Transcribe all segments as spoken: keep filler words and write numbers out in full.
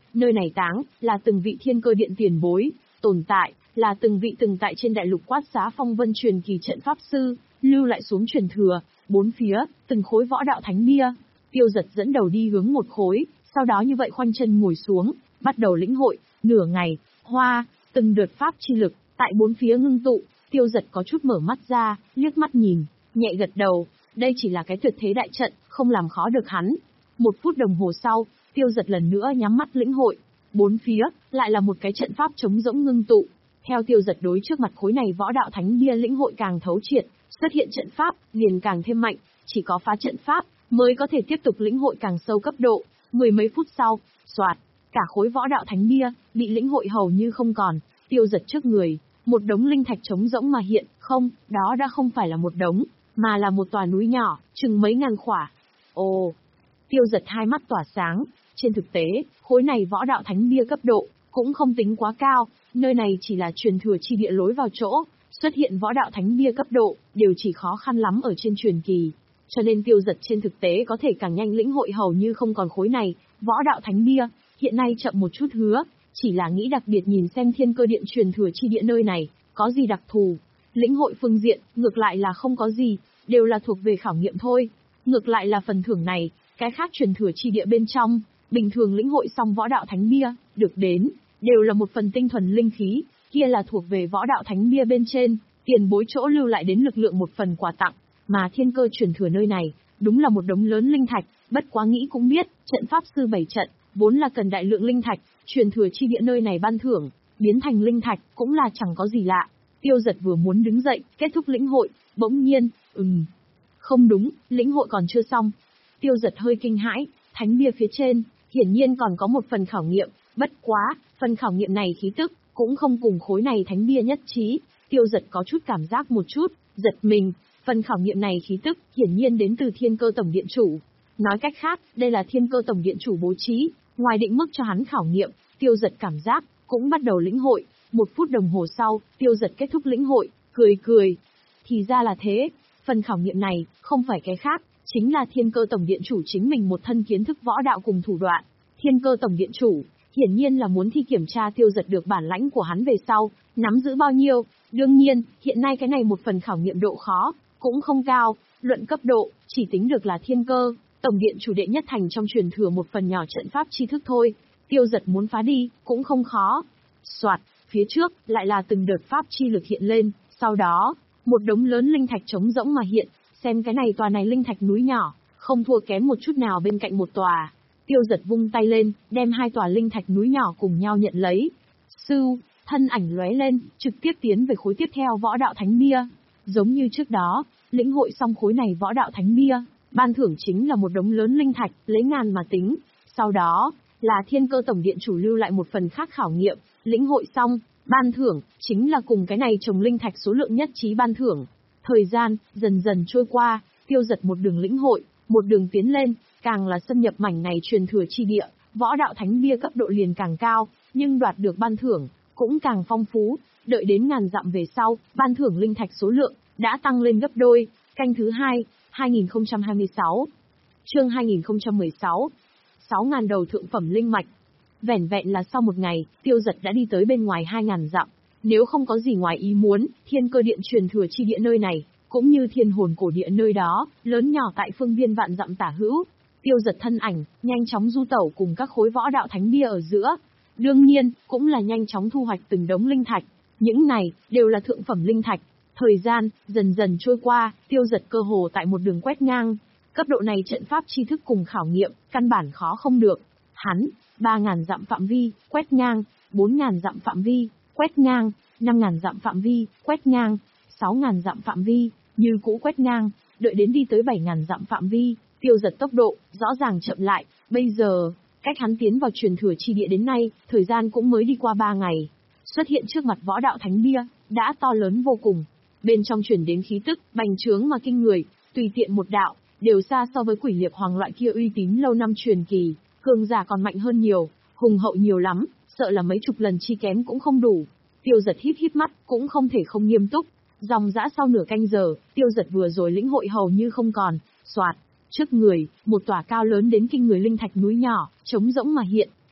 Nơi này táng, là từng vị thiên cơ điện tiền bối, tồn tại, là từng vị từng tại trên đại lục Quát Giá Phong Vân truyền kỳ trận pháp sư, lưu lại xuống truyền thừa, bốn phía, từng khối võ đạo thánh bia. Tiêu Dật dẫn đầu đi hướng một khối, sau đó như vậy khoanh chân ngồi xuống, bắt đầu lĩnh hội, nửa ngày, hoa, từng đợt pháp chi lực, tại bốn phía ngưng tụ, Tiêu Dật có chút mở mắt ra, liếc mắt nhìn, nhẹ gật đầu, đây chỉ là cái tuyệt thế đại trận, không làm khó được hắn. Một phút đồng hồ sau, Tiêu Dật lần nữa nhắm mắt lĩnh hội, bốn phía, lại là một cái trận pháp trống rỗng ngưng tụ. Theo Tiêu Dật đối trước mặt khối này võ đạo thánh bia lĩnh hội càng thấu triệt, xuất hiện trận pháp, liền càng thêm mạnh, chỉ có phá trận pháp, mới có thể tiếp tục lĩnh hội càng sâu cấp độ. Mười mấy phút sau, soạt, cả khối võ đạo thánh bia, bị lĩnh hội hầu như không còn. Tiêu Dật trước người, một đống linh thạch trống rỗng mà hiện, không, đó đã không phải là một đống, mà là một tòa núi nhỏ, chừng mấy ngàn khỏa. Ồ, Tiêu Dật hai mắt tỏa sáng, trên thực tế, khối này võ đạo thánh bia cấp độ, cũng không tính quá cao, nơi này chỉ là truyền thừa chi địa lối vào chỗ, xuất hiện võ đạo thánh bia cấp độ, đều chỉ khó khăn lắm ở trên truyền kỳ. Cho nên Tiêu Dật trên thực tế có thể càng nhanh lĩnh hội hầu như không còn khối này, võ đạo thánh bia, hiện nay chậm một chút hứa, chỉ là nghĩ đặc biệt nhìn xem thiên cơ điện truyền thừa chi địa nơi này, có gì đặc thù. Lĩnh hội phương diện, ngược lại là không có gì, đều là thuộc về khảo nghiệm thôi. Ngược lại là phần thưởng này, cái khác truyền thừa chi địa bên trong, bình thường lĩnh hội xong võ đạo thánh bia, được đến, đều là một phần tinh thuần linh khí, kia là thuộc về võ đạo thánh bia bên trên, tiền bối chỗ lưu lại đến lực lượng một phần quà tặng, mà thiên cơ truyền thừa nơi này, đúng là một đống lớn linh thạch, bất quá nghĩ cũng biết, trận pháp sư bảy trận, vốn là cần đại lượng linh thạch, truyền thừa chi địa nơi này ban thưởng, biến thành linh thạch, cũng là chẳng có gì lạ. Tiêu Dật vừa muốn đứng dậy, kết thúc lĩnh hội, bỗng nhiên, ừm, không đúng, lĩnh hội còn chưa xong. Tiêu Dật hơi kinh hãi, thánh bia phía trên, hiển nhiên còn có một phần khảo nghiệm, bất quá, phần khảo nghiệm này khí tức, cũng không cùng khối này thánh bia nhất trí. Tiêu Dật có chút cảm giác một chút, giật mình, phần khảo nghiệm này khí tức, hiển nhiên đến từ thiên cơ tổng điện chủ. Nói cách khác, đây là thiên cơ tổng điện chủ bố trí, ngoài định mức cho hắn khảo nghiệm, Tiêu Dật cảm giác, cũng bắt đầu lĩnh hội. Một phút đồng hồ sau, Tiêu Dật kết thúc lĩnh hội, cười cười. Thì ra là thế, phần khảo nghiệm này, không phải cái khác, chính là thiên cơ tổng điện chủ chính mình một thân kiến thức võ đạo cùng thủ đoạn. Thiên cơ tổng điện chủ, hiển nhiên là muốn thi kiểm tra Tiêu Dật được bản lãnh của hắn về sau, nắm giữ bao nhiêu. Đương nhiên, hiện nay cái này một phần khảo nghiệm độ khó, cũng không cao, luận cấp độ, chỉ tính được là thiên cơ, tổng điện chủ đệ nhất thành trong truyền thừa một phần nhỏ trận pháp tri thức thôi. Tiêu Dật muốn phá đi, cũng không khó. Soạt, phía trước, lại là từng đợt pháp chi lực hiện lên, sau đó, một đống lớn linh thạch trống rỗng mà hiện, xem cái này tòa này linh thạch núi nhỏ, không thua kém một chút nào bên cạnh một tòa. Tiêu Dật vung tay lên, đem hai tòa linh thạch núi nhỏ cùng nhau nhận lấy. Sưu, thân ảnh lóe lên, trực tiếp tiến về khối tiếp theo võ đạo thánh bia. Giống như trước đó, lĩnh hội xong khối này võ đạo thánh bia, ban thưởng chính là một đống lớn linh thạch, lấy ngàn mà tính. Sau đó, là thiên cơ tổng điện chủ lưu lại một phần khác khảo nghiệm, lĩnh hội xong, ban thưởng, chính là cùng cái này trồng linh thạch số lượng nhất trí ban thưởng. Thời gian, dần dần trôi qua, Tiêu Dật một đường lĩnh hội, một đường tiến lên, càng là xâm nhập mảnh này truyền thừa chi địa, võ đạo thánh bia cấp độ liền càng cao, nhưng đoạt được ban thưởng, cũng càng phong phú, đợi đến ngàn dặm về sau, ban thưởng linh thạch số lượng, đã tăng lên gấp đôi. Canh thứ hai, hai nghìn không trăm hai mươi sáu. Chương hai nghìn không trăm mười sáu. sáu ngàn đầu thượng phẩm linh mạch. Vẻn vẹn là sau một ngày, Tiêu Dật đã đi tới bên ngoài hai ngàn dặm. Nếu không có gì ngoài ý muốn, thiên cơ điện truyền thừa chi địa nơi này, cũng như thiên hồn cổ địa nơi đó, lớn nhỏ tại phương viên vạn dặm tả hữu. Tiêu Dật thân ảnh, nhanh chóng du tẩu cùng các khối võ đạo thánh bia ở giữa. Đương nhiên, cũng là nhanh chóng thu hoạch từng đống linh thạch. Những này, đều là thượng phẩm linh thạch. Thời gian, dần dần trôi qua, Tiêu Dật cơ hồ tại một đường quét ngang. Cấp độ này trận pháp tri thức cùng khảo nghiệm, căn bản khó không được. Hắn, ba ngàn dặm phạm vi, quét ngang, bốn ngàn dặm phạm vi, quét ngang, năm ngàn dặm phạm vi, quét ngang, sáu ngàn dặm phạm vi, như cũ quét ngang, đợi đến đi tới bảy ngàn dặm phạm vi, Tiêu Dật tốc độ, rõ ràng chậm lại, bây giờ, cách hắn tiến vào truyền thừa chi địa đến nay, thời gian cũng mới đi qua ba ngày. Xuất hiện trước mặt võ đạo thánh bia, đã to lớn vô cùng. Bên trong truyền đến khí tức, bành trướng mà kinh người, tùy tiện một đạo, đều xa so với quỷ liệp hoàng loại kia uy tín lâu năm truyền kỳ, cường giả còn mạnh hơn nhiều, hùng hậu nhiều lắm, sợ là mấy chục lần chi kém cũng không đủ. Tiêu Dật híp híp mắt, cũng không thể không nghiêm túc. Dòng dã sau nửa canh giờ, Tiêu Dật vừa rồi lĩnh hội hầu như không còn, soạt, trước người, một tòa cao lớn đến kinh người linh thạch núi nhỏ, trống rỗng mà hiện.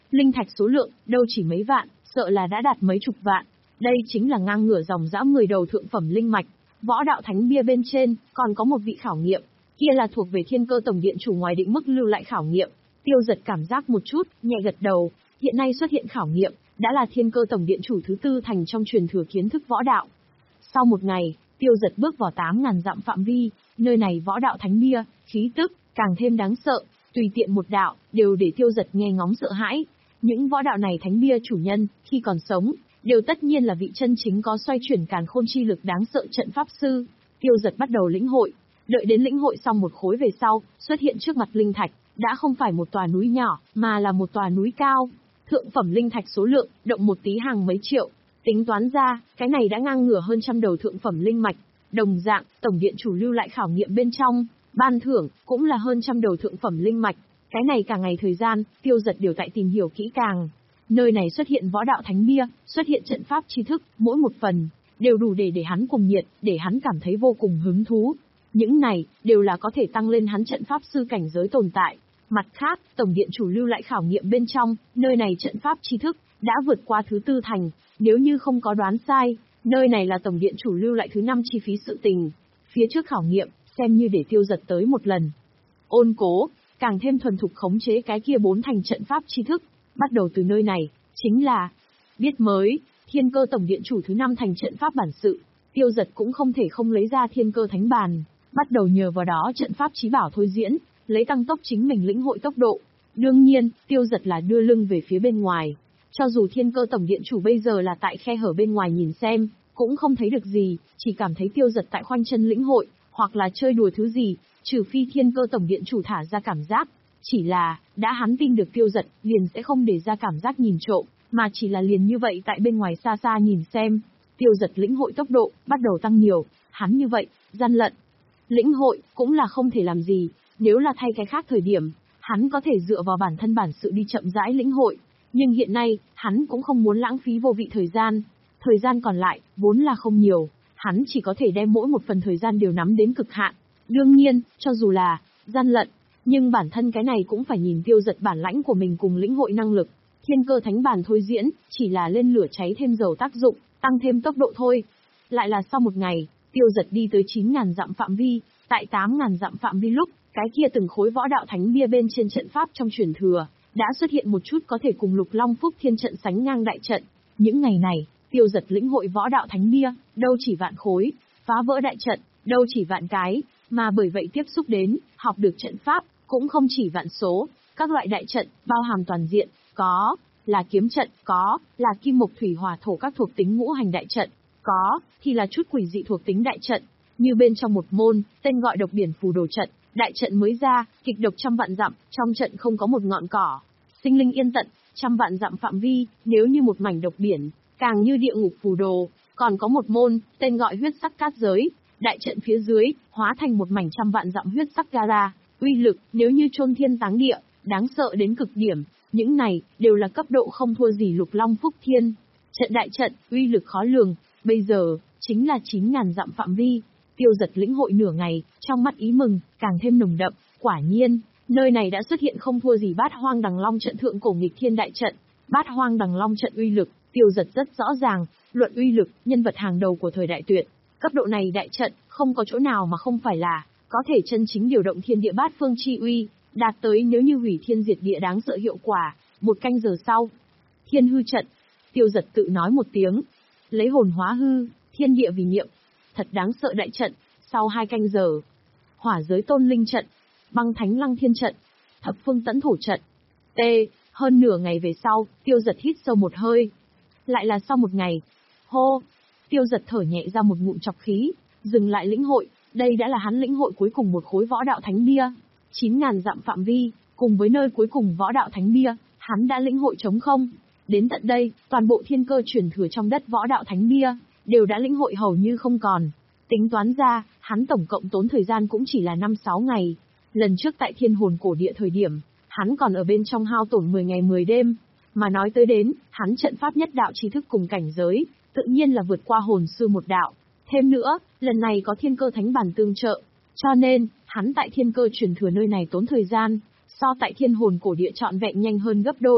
Linh thạch số lượng, đâu chỉ mấy vạn, sợ là đã đạt mấy chục vạn. Đây chính là ngang ngửa dòng dã mười đầu thượng phẩm linh mạch. Võ đạo thánh bia bên trên, còn có một vị khảo nghiệm. Kia là thuộc về Thiên Cơ Tổng Điện chủ ngoài định mức lưu lại khảo nghiệm. Tiêu Giật cảm giác một chút, nhẹ gật đầu. Hiện nay xuất hiện khảo nghiệm, đã là Thiên Cơ Tổng Điện chủ thứ tư thành trong truyền thừa kiến thức võ đạo. Sau một ngày, Tiêu Giật bước vào tám ngàn dặm phạm vi, nơi này võ đạo thánh bia, khí tức càng thêm đáng sợ, tùy tiện một đạo đều để Tiêu Giật nghe ngóng sợ hãi. Những võ đạo này thánh bia chủ nhân, khi còn sống, đều tất nhiên là vị chân chính có xoay chuyển càn khôn chi lực đáng sợ trận pháp sư. Tiêu Giật bắt đầu lĩnh hội, đợi đến lĩnh hội xong một khối về sau, xuất hiện trước mặt linh thạch, đã không phải một tòa núi nhỏ, mà là một tòa núi cao. Thượng phẩm linh thạch số lượng, động một tí hàng mấy triệu. Tính toán ra, cái này đã ngang ngửa hơn trăm đầu thượng phẩm linh mạch. Đồng dạng, tổng điện chủ lưu lại khảo nghiệm bên trong, ban thưởng, cũng là hơn trăm đầu thượng phẩm linh mạch. Cái này cả ngày thời gian, Tiêu Giật đều tại tìm hiểu kỹ càng. Nơi này xuất hiện võ đạo thánh bia, xuất hiện trận pháp tri thức, mỗi một phần, đều đủ để để hắn cùng nhiệt, để hắn cảm thấy vô cùng hứng thú. Những này, đều là có thể tăng lên hắn trận pháp sư cảnh giới tồn tại. Mặt khác, tổng điện chủ lưu lại khảo nghiệm bên trong, nơi này trận pháp tri thức, đã vượt qua thứ tư thành, nếu như không có đoán sai, nơi này là tổng điện chủ lưu lại thứ năm chi phí sự tình. Phía trước khảo nghiệm, xem như để Tiêu Giật tới một lần. Ôn cố, càng thêm thuần thục khống chế cái kia bốn thành trận pháp tri thức, bắt đầu từ nơi này, chính là biết mới, Thiên Cơ Tổng Điện chủ thứ năm thành trận pháp bản sự. Tiêu Giật cũng không thể không lấy ra Thiên Cơ Thánh Bàn, bắt đầu nhờ vào đó trận pháp chí bảo thôi diễn, lấy tăng tốc chính mình lĩnh hội tốc độ. Đương nhiên, Tiêu Giật là đưa lưng về phía bên ngoài. Cho dù Thiên Cơ Tổng Điện chủ bây giờ là tại khe hở bên ngoài nhìn xem, cũng không thấy được gì, chỉ cảm thấy Tiêu Giật tại khoanh chân lĩnh hội, hoặc là chơi đùa thứ gì, trừ phi Thiên Cơ Tổng Điện chủ thả ra cảm giác. Chỉ là, đã hắn tin được Tiêu Giật, liền sẽ không để ra cảm giác nhìn trộm, mà chỉ là liền như vậy tại bên ngoài xa xa nhìn xem. Tiêu Giật lĩnh hội tốc độ, bắt đầu tăng nhiều, hắn như vậy, gian lận. Lĩnh hội, cũng là không thể làm gì, nếu là thay cái khác thời điểm, hắn có thể dựa vào bản thân bản sự đi chậm rãi lĩnh hội. Nhưng hiện nay, hắn cũng không muốn lãng phí vô vị thời gian. Thời gian còn lại, vốn là không nhiều, hắn chỉ có thể đem mỗi một phần thời gian đều nắm đến cực hạn. Đương nhiên, cho dù là gian lận, nhưng bản thân cái này cũng phải nhìn Tiêu Giật bản lãnh của mình cùng lĩnh hội năng lực. Thiên Cơ Thánh Bàn thôi diễn, chỉ là lên lửa cháy thêm dầu tác dụng, tăng thêm tốc độ thôi. Lại là sau một ngày, Tiêu Giật đi tới chín ngàn dặm phạm vi, tại tám ngàn dặm phạm vi lúc, cái kia từng khối võ đạo thánh bia bên trên trận pháp trong truyền thừa, đã xuất hiện một chút có thể cùng Lục Long Phúc Thiên trận sánh ngang đại trận. Những ngày này, Tiêu Giật lĩnh hội võ đạo thánh bia, đâu chỉ vạn khối, phá vỡ đại trận, đâu chỉ vạn cái, mà bởi vậy tiếp xúc đến, học được trận pháp, cũng không chỉ vạn số, các loại đại trận, bao hàm toàn diện, có là kiếm trận, có là kim mộc thủy hỏa thổ các thuộc tính ngũ hành đại trận, có thì là chút quỷ dị thuộc tính đại trận, như bên trong một môn, tên gọi độc biển phù đồ trận, đại trận mới ra, kịch độc trăm vạn dặm, trong trận không có một ngọn cỏ, sinh linh yên tận, trăm vạn dặm phạm vi, nếu như một mảnh độc biển, càng như địa ngục phù đồ, còn có một môn, tên gọi huyết sắc cát giới, đại trận phía dưới, hóa thành một mảnh trăm vạn dặm huyết sắc gara, uy lực, nếu như chôn thiên táng địa, đáng sợ đến cực điểm, những này, đều là cấp độ không thua gì Lục Long Phúc Thiên. Trận đại trận, uy lực khó lường, bây giờ, chính là chín ngàn dặm phạm vi. Tiêu Giật lĩnh hội nửa ngày, trong mắt ý mừng, càng thêm nồng đậm, quả nhiên, nơi này đã xuất hiện không thua gì Bát Hoang Đằng Long trận thượng cổ nghịch thiên đại trận. Bát Hoang Đằng Long trận uy lực, Tiêu Giật rất rõ ràng, luận uy lực, nhân vật hàng đầu của thời đại tuyệt. Cấp độ này đại trận, không có chỗ nào mà không phải là, có thể chân chính điều động thiên địa bát phương chi uy, đạt tới nếu như hủy thiên diệt địa đáng sợ hiệu quả. Một canh giờ sau, Thiên Hư trận, Tiêu Giật tự nói một tiếng, lấy hồn hóa hư, thiên địa vì niệm, thật đáng sợ đại trận. Sau hai canh giờ, Hỏa Giới Tôn Linh trận, Băng Thánh Lăng Thiên trận, Thập Phương Tẫn Thổ trận. T, hơn nửa ngày về sau, Tiêu Giật hít sâu một hơi. Lại là sau một ngày. Hô, Tiêu Giật thở nhẹ ra một ngụm trọc khí, dừng lại lĩnh hội, đây đã là hắn lĩnh hội cuối cùng một khối võ đạo thánh bia. chín ngàn dặm phạm vi, cùng với nơi cuối cùng võ đạo thánh bia, hắn đã lĩnh hội trống không. Đến tận đây, toàn bộ thiên cơ truyền thừa trong đất võ đạo thánh bia, đều đã lĩnh hội hầu như không còn. Tính toán ra, hắn tổng cộng tốn thời gian cũng chỉ là năm sáu ngày. Lần trước tại Thiên Hồn Cổ Địa thời điểm, hắn còn ở bên trong hao tổn mười ngày mười đêm. Mà nói tới đến, hắn trận pháp nhất đạo tri thức cùng cảnh giới, tự nhiên là vượt qua hồn sư một đạo. Thêm nữa, lần này có Thiên Cơ Thánh Bàn tương trợ, cho nên, hắn tại thiên cơ truyền thừa nơi này tốn thời gian, so tại Thiên Hồn Cổ Địa trọn vẹn nhanh hơn gấp đôi.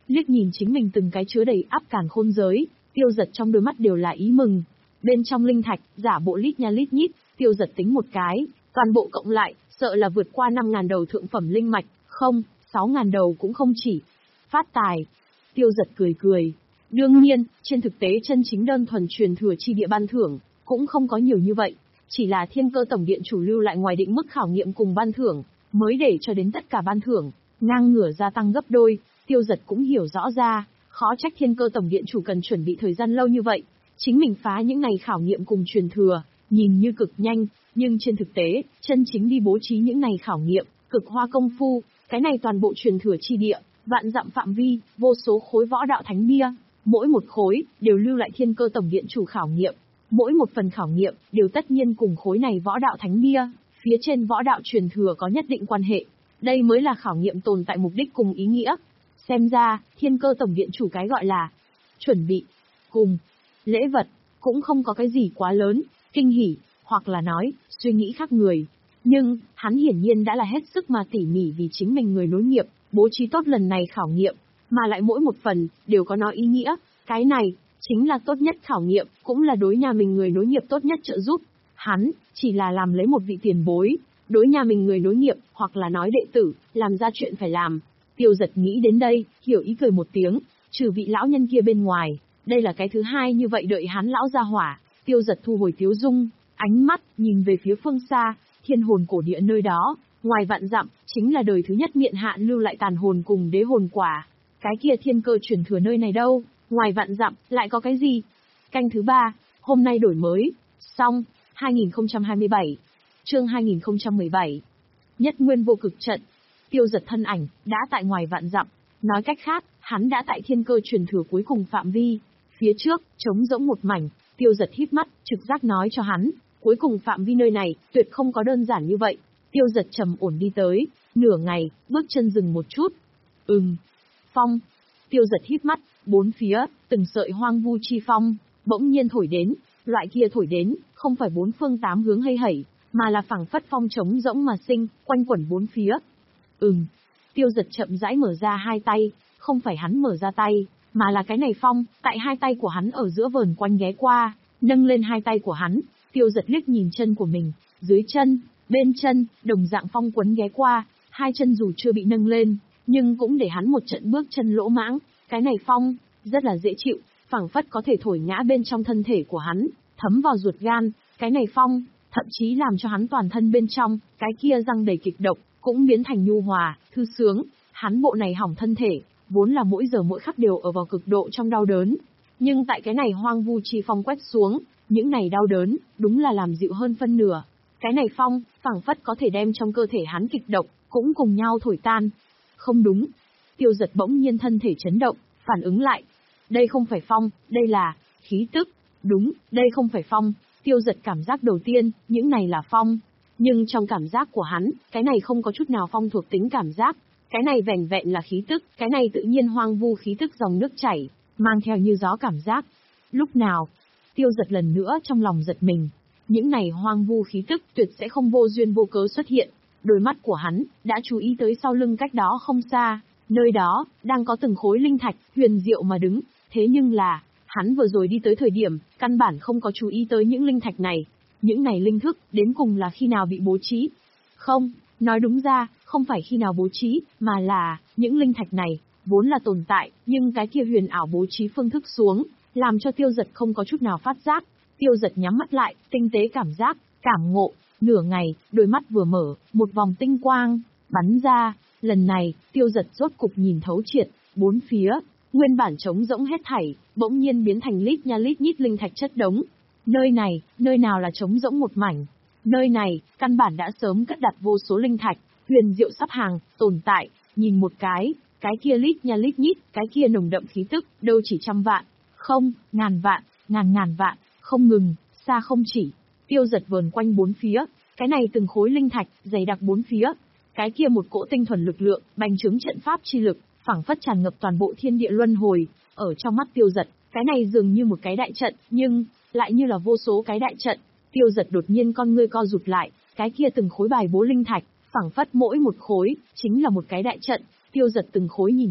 liếc nhìn chính mình từng cái chứa đầy ắp càn khôn giới, Tiêu Dật trong đôi mắt đều là ý mừng. Bên trong linh thạch, giả bộ lít nha lít nhít, Tiêu Dật tính một cái, toàn bộ cộng lại, sợ là vượt qua năm ngàn đầu thượng phẩm linh mạch, không, sáu ngàn đầu cũng không chỉ. Phát tài. Tiêu Dật cười cười. Đương nhiên, trên thực tế chân chính đơn thuần truyền thừa chi địa ban thưởng, cũng không có nhiều như vậy. Chỉ là Thiên Cơ Tổng Điện chủ lưu lại ngoài định mức khảo nghiệm cùng ban thưởng, mới để cho đến tất cả ban thưởng, ngang ngửa gia tăng gấp đôi. Tiêu Dật cũng hiểu rõ ra, khó trách Thiên Cơ Tổng Điện chủ cần chuẩn bị thời gian lâu như vậy. Chính mình phá những ngày khảo nghiệm cùng truyền thừa, nhìn như cực nhanh, nhưng trên thực tế, chân chính đi bố trí những ngày khảo nghiệm, cực hoa công phu, cái này toàn bộ truyền thừa chi địa, vạn dặm phạm vi, vô số khối võ đạo thánh bia, mỗi một khối, đều lưu lại Thiên Cơ Tổng Điện chủ khảo nghiệm. Mỗi một phần khảo nghiệm, đều tất nhiên cùng khối này võ đạo thánh bia, phía trên võ đạo truyền thừa có nhất định quan hệ. Đây mới là khảo nghiệm tồn tại mục đích cùng ý nghĩa. Xem ra, Thiên Cơ Tổng Điện chủ cái gọi là chuẩn bị, cùng lễ vật, cũng không có cái gì quá lớn, kinh hỉ, hoặc là nói, suy nghĩ khác người. Nhưng, hắn hiển nhiên đã là hết sức mà tỉ mỉ vì chính mình người nối nghiệp, bố trí tốt lần này khảo nghiệm, mà lại mỗi một phần, đều có nó ý nghĩa. Cái này, chính là tốt nhất khảo nghiệm, cũng là đối nhà mình người nối nghiệp tốt nhất trợ giúp. Hắn, chỉ là làm lấy một vị tiền bối, đối nhà mình người nối nghiệp, hoặc là nói đệ tử, làm ra chuyện phải làm. Tiêu Dật nghĩ đến đây, hiểu ý cười một tiếng, trừ vị lão nhân kia bên ngoài, đây là cái thứ hai như vậy đợi hắn lão ra hỏa. Tiêu Dật thu hồi tiếu dung, ánh mắt, nhìn về phía phương xa, thiên hồn cổ địa nơi đó, ngoài vạn dặm, chính là đời thứ nhất miện hạ lưu lại tàn hồn cùng đế hồn quả. Cái kia thiên cơ truyền thừa nơi này đâu, ngoài vạn dặm, lại có cái gì? Canh thứ ba, hôm nay đổi mới, xong, hai nghìn không trăm hai mươi bảy, chương hai nghìn không trăm mười bảy. Nhất nguyên vô cực trận, Tiêu Dật thân ảnh, đã tại ngoài vạn dặm, nói cách khác, hắn đã tại thiên cơ truyền thừa cuối cùng phạm vi. Phía trước, trống rỗng một mảnh, Tiêu Dật híp mắt, trực giác nói cho hắn, cuối cùng phạm vi nơi này, tuyệt không có đơn giản như vậy. Tiêu Dật trầm ổn đi tới, nửa ngày, bước chân dừng một chút. Ừm. Phong. Tiêu Dật híp mắt, bốn phía, từng sợi hoang vu chi phong, bỗng nhiên thổi đến, loại kia thổi đến, không phải bốn phương tám hướng hay hẩy, mà là phẳng phất phong trống rỗng mà sinh, quanh quẩn bốn phía. Ừm. Tiêu Dật chậm rãi mở ra hai tay, không phải hắn mở ra tay, mà là cái này phong, tại hai tay của hắn ở giữa vờn quanh ghé qua, nâng lên hai tay của hắn. Tiêu Dật liếc nhìn chân của mình, dưới chân, bên chân, đồng dạng phong quấn ghé qua, hai chân dù chưa bị nâng lên, nhưng cũng để hắn một trận bước chân lỗ mãng. Cái này phong, rất là dễ chịu, phảng phất có thể thổi ngã bên trong thân thể của hắn, thấm vào ruột gan. Cái này phong, thậm chí làm cho hắn toàn thân bên trong, cái kia răng đầy kịch độc, cũng biến thành nhu hòa, thư sướng. Hắn bộ này hỏng thân thể, vốn là mỗi giờ mỗi khắc đều ở vào cực độ trong đau đớn. Nhưng tại cái này hoang vu chi phong quét xuống, những này đau đớn, đúng là làm dịu hơn phân nửa. Cái này phong, phảng phất có thể đem trong cơ thể hắn kịch độc, cũng cùng nhau thổi tan. Không đúng. Tiêu Dật bỗng nhiên thân thể chấn động, phản ứng lại. Đây không phải phong, đây là khí tức. Đúng, đây không phải phong. Tiêu Dật cảm giác đầu tiên, những này là phong. Nhưng trong cảm giác của hắn, cái này không có chút nào phong thuộc tính cảm giác. Cái này vẻn vẹn là khí tức, cái này tự nhiên hoang vu khí tức dòng nước chảy, mang theo như gió cảm giác. Lúc nào? Tiêu Dật lần nữa trong lòng giật mình. Những này hoang vu khí tức tuyệt sẽ không vô duyên vô cớ xuất hiện. Đôi mắt của hắn, đã chú ý tới sau lưng cách đó không xa. Nơi đó, đang có từng khối linh thạch, huyền diệu mà đứng. Thế nhưng là, hắn vừa rồi đi tới thời điểm, căn bản không có chú ý tới những linh thạch này. Những này linh thức, đến cùng là khi nào bị bố trí? Không, nói đúng ra, không phải khi nào bố trí, mà là, những linh thạch này, vốn là tồn tại, nhưng cái kia huyền ảo bố trí phương thức xuống, làm cho Tiêu Dật không có chút nào phát giác. Tiêu Dật nhắm mắt lại, tinh tế cảm giác, cảm ngộ, nửa ngày, đôi mắt vừa mở, một vòng tinh quang, bắn ra. Lần này, Tiêu Dật rốt cục nhìn thấu triệt, bốn phía, nguyên bản trống rỗng hết thảy, bỗng nhiên biến thành lít nha lít nhít linh thạch chất đống. Nơi này, nơi nào là trống rỗng một mảnh. Nơi này, căn bản đã sớm cất đặt vô số linh thạch, huyền diệu sắp hàng, tồn tại, nhìn một cái, cái kia lít nha lít nhít, cái kia nồng đậm khí tức, đâu chỉ trăm vạn, không, ngàn vạn, ngàn ngàn vạn, không ngừng, xa không chỉ. Tiêu Dật vờn quanh bốn phía, cái này từng khối linh thạch, dày đặc bốn phía, cái kia một cỗ tinh thuần lực lượng, bành trướng trận pháp chi lực, phảng phất tràn ngập toàn bộ thiên địa luân hồi, ở trong mắt Tiêu Dật, cái này dường như một cái đại trận, nhưng lại như là vô số cái đại trận. Tiêu Dật đột nhiên con ngươi co rụt lại, cái kia từng khối bài bố linh thạch, phảng phất mỗi một khối chính là một cái đại trận. Tiêu Dật từng khối nhìn lại,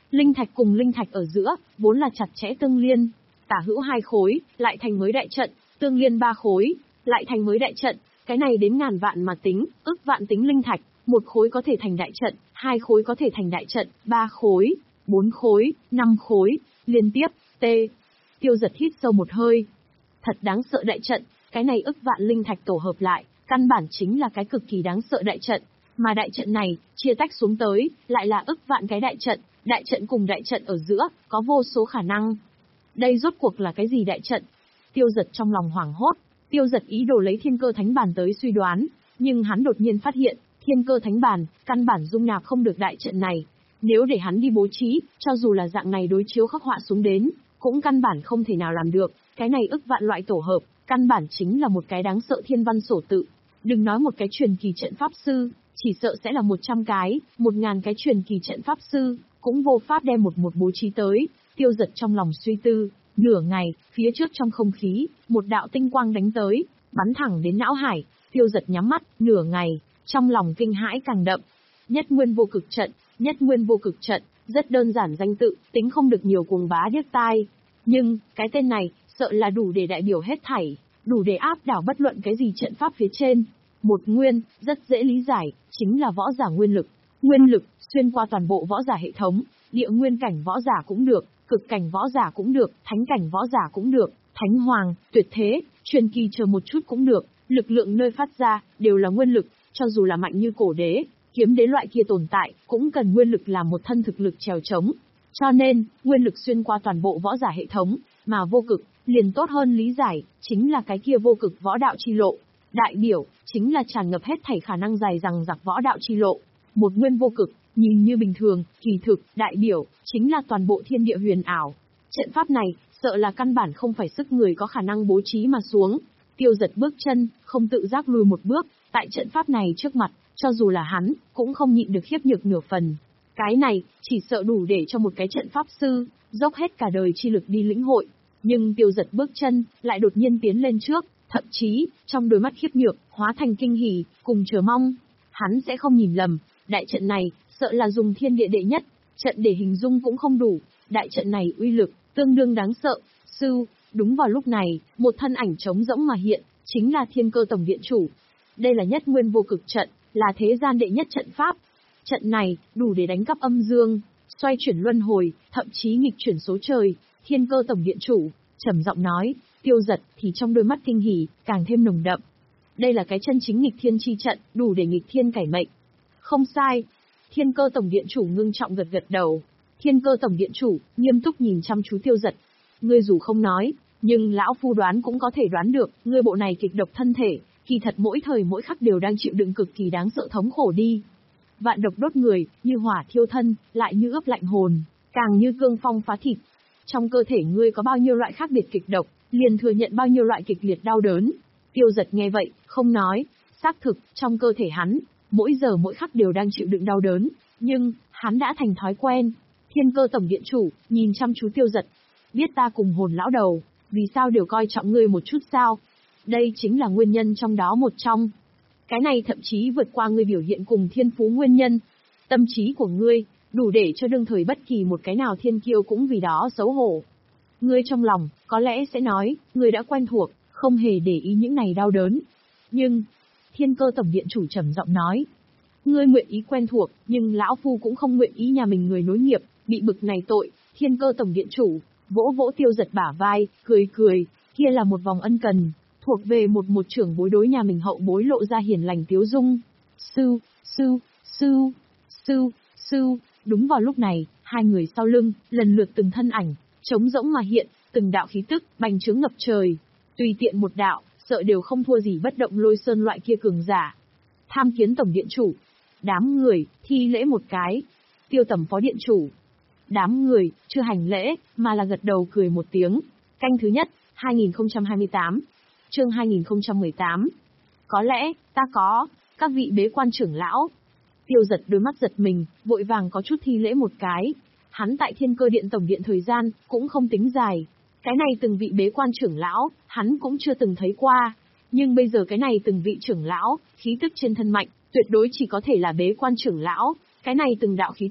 Linh thạch cùng linh thạch ở giữa, vốn là chặt chẽ tương liên. Tả hữu hai khối, lại thành mới đại trận, tương liên ba khối, lại thành mới đại trận. Cái này đến ngàn vạn mà tính, ức vạn tính linh thạch, một khối có thể thành đại trận, hai khối có thể thành đại trận, ba khối, bốn khối, năm khối, liên tiếp, t. Tiêu Giật hít sâu một hơi. Thật đáng sợ đại trận, cái này ức vạn linh thạch tổ hợp lại, căn bản chính là cái cực kỳ đáng sợ đại trận. Mà đại trận này, chia tách xuống tới, lại là ức vạn cái đại trận, đại trận cùng đại trận ở giữa, có vô số khả năng. Đây rốt cuộc là cái gì đại trận? Tiêu Giật trong lòng hoảng hốt, Tiêu Giật ý đồ lấy thiên cơ thánh bàn tới suy đoán, nhưng hắn đột nhiên phát hiện, thiên cơ thánh bàn, căn bản dung nạp không được đại trận này. Nếu để hắn đi bố trí, cho dù là dạng này đối chiếu khắc họa xuống đến, cũng căn bản không thể nào làm được, cái này ức vạn loại tổ hợp, căn bản chính là một cái đáng sợ thiên văn sổ tự. Đừng nói một cái truyền kỳ trận pháp sư, chỉ sợ sẽ là một trăm cái, một ngàn cái truyền kỳ trận pháp sư, cũng vô pháp đem một một bố trí tới. Tiêu Giật trong lòng suy tư, nửa ngày, phía trước trong không khí, một đạo tinh quang đánh tới, bắn thẳng đến não hải. Tiêu Giật nhắm mắt, nửa ngày, trong lòng kinh hãi càng đậm. Nhất nguyên vô cực trận, nhất nguyên vô cực trận, rất đơn giản danh tự, tính không được nhiều cuồng bá điếc tai. Nhưng, cái tên này, sợ là đủ để đại biểu hết thảy, đủ để áp đảo bất luận cái gì trận pháp phía trên. Một nguyên, rất dễ lý giải, chính là võ giả nguyên lực. Nguyên lực, xuyên qua toàn bộ võ giả hệ thống, địa nguyên cảnh võ giả cũng được, cực cảnh võ giả cũng được, thánh cảnh võ giả cũng được, thánh hoàng, tuyệt thế, truyền kỳ chờ một chút cũng được, lực lượng nơi phát ra, đều là nguyên lực, cho dù là mạnh như cổ đế, kiếm đế loại kia tồn tại, cũng cần nguyên lực làm một thân thực lực trèo trống. Cho nên, nguyên lực xuyên qua toàn bộ võ giả hệ thống, mà vô cực, liền tốt hơn lý giải, chính là cái kia vô cực võ đạo chi lộ. Đại biểu, chính là tràn ngập hết thảy khả năng dài dằng dặc võ đạo chi lộ. Một nguyên vô cực, nhìn như bình thường, kỳ thực, đại biểu, chính là toàn bộ thiên địa huyền ảo. Trận pháp này, sợ là căn bản không phải sức người có khả năng bố trí mà xuống. Tiêu Giật bước chân, không tự giác lùi một bước, tại trận pháp này trước mặt, cho dù là hắn, cũng không nhịn được khiếp nhược nửa phần. Cái này, chỉ sợ đủ để cho một cái trận pháp sư, dốc hết cả đời chi lực đi lĩnh hội. Nhưng Tiêu Giật bước chân, lại đột nhiên tiến lên trước, thậm chí, trong đôi mắt khiếp nhược, hóa thành kinh hỉ, cùng chờ mong. Hắn sẽ không nhìn lầm, đại trận này, sợ là dùng thiên địa đệ nhất, trận để hình dung cũng không đủ, đại trận này uy lực, tương đương đáng sợ. Sư, đúng vào lúc này, một thân ảnh trống rỗng mà hiện, chính là Thiên Cơ Tổng Điện Chủ. Đây là nhất nguyên vô cực trận, là thế gian đệ nhất trận pháp. Trận này, đủ để đánh cắp âm dương, xoay chuyển luân hồi, thậm chí nghịch chuyển số trời. Thiên Cơ Tổng Điện Chủ, trầm giọng nói. Tiêu Giật thì trong đôi mắt kinh hỉ, càng thêm nồng đậm. Đây là cái chân chính nghịch thiên chi trận, đủ để nghịch thiên cải mệnh. Không sai. Thiên Cơ Tổng Điện Chủ ngưng trọng gật gật đầu. Thiên Cơ Tổng Điện Chủ, nghiêm túc nhìn chăm chú Tiêu Giật. Ngươi dù không nói, nhưng lão phu đoán cũng có thể đoán được, ngươi bộ này kịch độc thân thể, kỳ thật mỗi thời mỗi khắc đều đang chịu đựng cực kỳ đáng sợ thống khổ đi. Vạn độc đốt người, như hỏa thiêu thân, lại như ướp lạnh hồn, càng như cương phong phá thịt. Trong cơ thể ngươi có bao nhiêu loại khác biệt kịch độc, liền thừa nhận bao nhiêu loại kịch liệt đau đớn. Tiêu Giật nghe vậy, không nói, xác thực, trong cơ thể hắn, mỗi giờ mỗi khắc đều đang chịu đựng đau đớn, nhưng, hắn đã thành thói quen. Thiên Cơ Tổng Điện Chủ, nhìn chăm chú Tiêu Giật, biết ta cùng hồn lão đầu, vì sao đều coi trọng ngươi một chút sao? Đây chính là nguyên nhân trong đó một trong. Cái này thậm chí vượt qua ngươi biểu hiện cùng thiên phú nguyên nhân. Tâm trí của ngươi, đủ để cho đương thời bất kỳ một cái nào thiên kiêu cũng vì đó xấu hổ. Ngươi trong lòng, có lẽ sẽ nói, ngươi đã quen thuộc, không hề để ý những này đau đớn. Nhưng, Thiên Cơ Tổng Điện Chủ trầm giọng nói, ngươi nguyện ý quen thuộc, nhưng lão phu cũng không nguyện ý nhà mình người nối nghiệp, bị bực này tội. Thiên Cơ Tổng Điện Chủ, vỗ vỗ Tiêu Giật bả vai, cười cười, kia là một vòng ân cần, thuộc về một một trưởng bối đối nhà mình hậu bối lộ ra hiền lành tiếu dung. Sư, sư, sư, sư, sư, đúng vào lúc này, hai người sau lưng, lần lượt từng thân ảnh, trống rỗng mà hiện, từng đạo khí tức, bành trướng ngập trời. Tùy tiện một đạo, sợ đều không thua gì bất động lôi sơn loại kia cường giả. Tham Kiến Tổng Điện Chủ. Đám người, thi lễ một cái. Tiêu Tầm Phó Điện Chủ. Đám người, chưa hành lễ, mà là gật đầu cười một tiếng. Canh thứ nhất, hai nghìn không trăm hai mươi tám. Chương hai nghìn không trăm mười tám. Có lẽ, ta có, các vị bế quan trưởng lão. Tiêu Giật đôi mắt giật mình, vội vàng có chút thi lễ một cái. Hắn tại Thiên Cơ Điện Tổng Điện thời gian, cũng không tính dài. Cái này từng vị bế quan trưởng lão, hắn cũng chưa từng thấy qua. Nhưng bây giờ cái này từng vị trưởng lão, khí tức trên thân mạnh, tuyệt đối chỉ có thể là bế quan trưởng lão. Cái này từng đạo khí tức,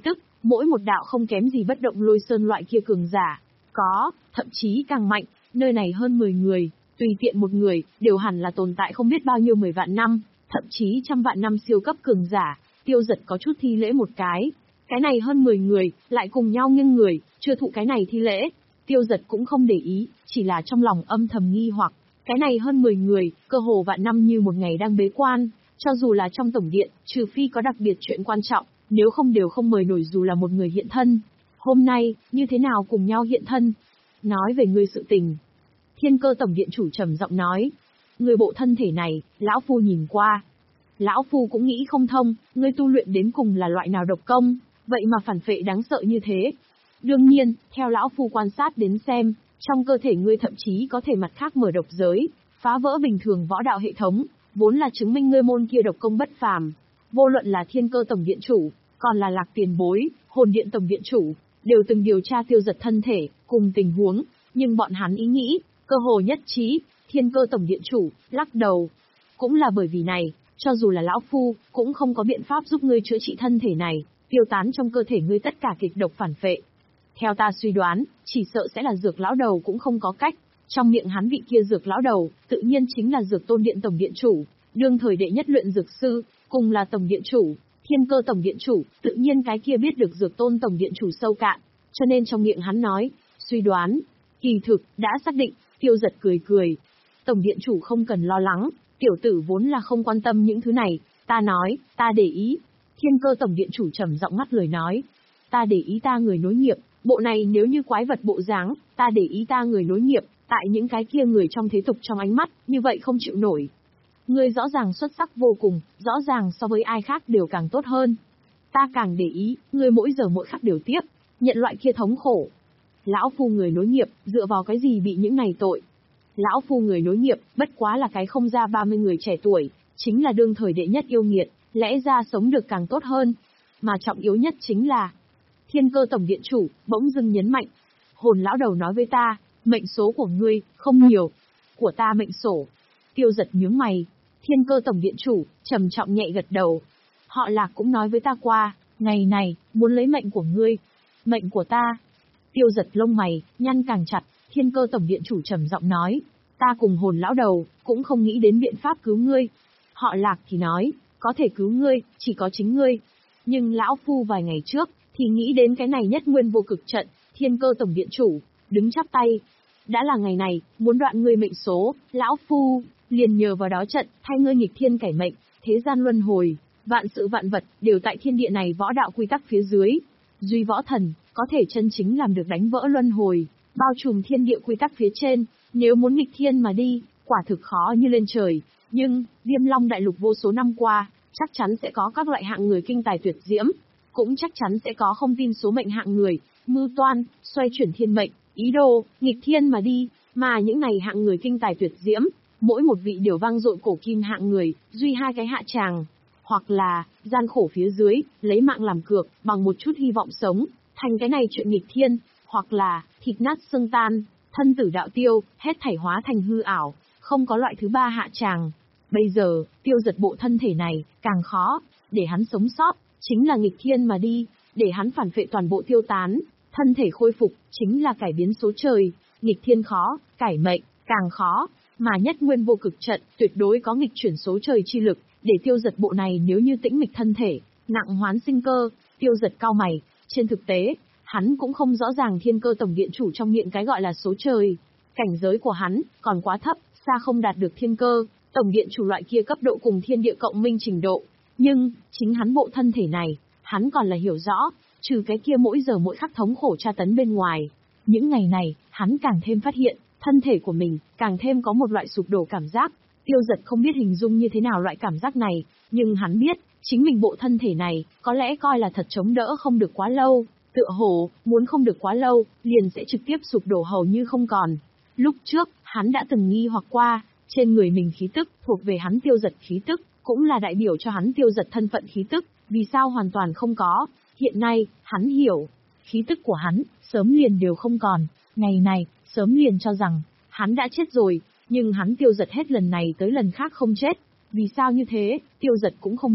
mỗi một đạo không kém gì bất động lôi sơn loại kia cường giả. Có, thậm chí càng mạnh, nơi này hơn mười người, tùy tiện một người, đều hẳn là tồn tại không biết bao nhiêu mười vạn năm, thậm chí trăm vạn năm siêu cấp cường giả. Tiêu Giật có chút thi lễ một cái. Cái này hơn mười người, lại cùng nhau nghiêng người, chưa thụ cái này thi lễ. Tiêu Giật cũng không để ý, chỉ là trong lòng âm thầm nghi hoặc. Cái này hơn mười người, cơ hồ vạn năm như một ngày đang bế quan, cho dù là trong tổng điện, trừ phi có đặc biệt chuyện quan trọng, nếu không đều không mời nổi dù là một người hiện thân. Hôm nay, như thế nào cùng nhau hiện thân? Nói về ngươi sự tình. Thiên Cơ tổng điện chủ trầm giọng nói. Người bộ thân thể này, lão phu nhìn qua. Lão phu cũng nghĩ không thông, ngươi tu luyện đến cùng là loại nào độc công, vậy mà phản phệ đáng sợ như thế. Đương nhiên, theo lão phu quan sát đến xem, trong cơ thể ngươi thậm chí có thể mặt khác mở độc giới, phá vỡ bình thường võ đạo hệ thống, vốn là chứng minh ngươi môn kia độc công bất phàm. Vô luận là Thiên Cơ tổng điện chủ, còn là Lạc Tiền Bối, Hồn Điện tổng điện chủ, đều từng điều tra Tiêu Giật thân thể, cùng tình huống, nhưng bọn hắn ý nghĩ, cơ hồ nhất trí. Thiên Cơ tổng điện chủ lắc đầu. Cũng là bởi vì này, cho dù là lão phu, cũng không có biện pháp giúp ngươi chữa trị thân thể này, tiêu tán trong cơ thể ngươi tất cả kịch độc phản phệ. Theo ta suy đoán, chỉ sợ sẽ là Dược lão đầu cũng không có cách. Trong miệng hắn vị kia Dược lão đầu, tự nhiên chính là Dược Tôn Điện tổng điện chủ, đương thời đệ nhất luyện dược sư, cùng là tổng điện chủ. Thiên Cơ tổng điện chủ, tự nhiên cái kia biết được Dược Tôn tổng điện chủ sâu cạn, cho nên trong miệng hắn nói, suy đoán, kỳ thực đã xác định. Tiêu Giật cười cười. Tổng điện chủ không cần lo lắng, tiểu tử vốn là không quan tâm những thứ này, ta nói, ta để ý. Thiên Cơ tổng điện chủ trầm giọng ngắt lời nói, ta để ý ta người nối nghiệp, bộ này nếu như quái vật bộ dáng, ta để ý ta người nối nghiệp, tại những cái kia người trong thế tục trong ánh mắt, như vậy không chịu nổi. Ngươi rõ ràng xuất sắc vô cùng, rõ ràng so với ai khác đều càng tốt hơn. Ta càng để ý, ngươi mỗi giờ mỗi khắc đều tiếp, nhận loại kia thống khổ. Lão phu người nối nghiệp, dựa vào cái gì bị những này tội? Lão phu người nối nghiệp, bất quá là cái không ra ba mươi người trẻ tuổi, chính là đương thời đệ nhất yêu nghiệt, lẽ ra sống được càng tốt hơn. Mà trọng yếu nhất chính là, Thiên Cơ tổng điện chủ, bỗng dưng nhấn mạnh. Hồn lão đầu nói với ta, mệnh số của ngươi, không nhiều. Của ta mệnh sổ. Tiêu Giật nhướng mày. Thiên Cơ tổng điện chủ, trầm trọng nhẹ gật đầu. Họ Lạc cũng nói với ta qua, ngày này, muốn lấy mệnh của ngươi. Mệnh của ta. Tiêu Giật lông mày, nhăn càng chặt. Thiên Cơ tổng điện chủ trầm giọng nói, ta cùng Hồn lão đầu, cũng không nghĩ đến biện pháp cứu ngươi. Họ Lạc thì nói, có thể cứu ngươi, chỉ có chính ngươi. Nhưng lão phu vài ngày trước, thì nghĩ đến cái này nhất nguyên vô cực trận. Thiên Cơ tổng điện chủ, đứng chắp tay. Đã là ngày này, muốn đoạn ngươi mệnh số, lão phu, liền nhờ vào đó trận, thay ngươi nghịch thiên cải mệnh, thế gian luân hồi, vạn sự vạn vật, đều tại thiên địa này võ đạo quy tắc phía dưới. Duy võ thần, có thể chân chính làm được đánh vỡ luân hồi, bao trùm thiên địa quy tắc phía trên, nếu muốn nghịch thiên mà đi, quả thực khó như lên trời. Nhưng, Viêm Long đại lục vô số năm qua, chắc chắn sẽ có các loại hạng người kinh tài tuyệt diễm, cũng chắc chắn sẽ có không tin số mệnh hạng người, mưu toan, xoay chuyển thiên mệnh, ý đồ, nghịch thiên mà đi, mà những này hạng người kinh tài tuyệt diễm, mỗi một vị đều vang dội cổ kim hạng người, duy hai cái hạ tràng, hoặc là, gian khổ phía dưới, lấy mạng làm cược, bằng một chút hy vọng sống, thành cái này chuyện nghịch thiên, hoặc là, thịt nát xương tan, thân tử đạo tiêu, hết thảy hóa thành hư ảo, không có loại thứ ba hạ tràng. Bây giờ, Tiêu Giật bộ thân thể này, càng khó, để hắn sống sót, chính là nghịch thiên mà đi, để hắn phản phệ toàn bộ tiêu tán, thân thể khôi phục, chính là cải biến số trời, nghịch thiên khó, cải mệnh, càng khó, mà nhất nguyên vô cực trận, tuyệt đối có nghịch chuyển số trời chi lực, để Tiêu Giật bộ này nếu như tĩnh mịch thân thể, nặng hoán sinh cơ. Tiêu Giật cau mày, trên thực tế, hắn cũng không rõ ràng Thiên Cơ tổng điện chủ trong miệng cái gọi là số trời, cảnh giới của hắn, còn quá thấp, xa không đạt được Thiên Cơ tổng điện chủ loại kia cấp độ cùng thiên địa cộng minh trình độ. Nhưng, chính hắn bộ thân thể này, hắn còn là hiểu rõ, trừ cái kia mỗi giờ mỗi khắc thống khổ tra tấn bên ngoài. Những ngày này, hắn càng thêm phát hiện, thân thể của mình, càng thêm có một loại sụp đổ cảm giác. Tiêu Giật không biết hình dung như thế nào loại cảm giác này, nhưng hắn biết, chính mình bộ thân thể này, có lẽ coi là thật chống đỡ không được quá lâu, tựa hồ, muốn không được quá lâu, liền sẽ trực tiếp sụp đổ hầu như không còn. Lúc trước, hắn đã từng nghi hoặc qua, trên người mình khí tức, thuộc về hắn Tiêu Giật khí tức, cũng là đại biểu cho hắn Tiêu Giật thân phận khí tức, vì sao hoàn toàn không có. Hiện nay, hắn hiểu, khí tức của hắn, sớm liền đều không còn, ngày này, sớm liền cho rằng, hắn đã chết rồi, nhưng hắn Tiêu Giật hết lần này tới lần khác không chết. Vì sao như thế, Tiêu Giật cũng không biết.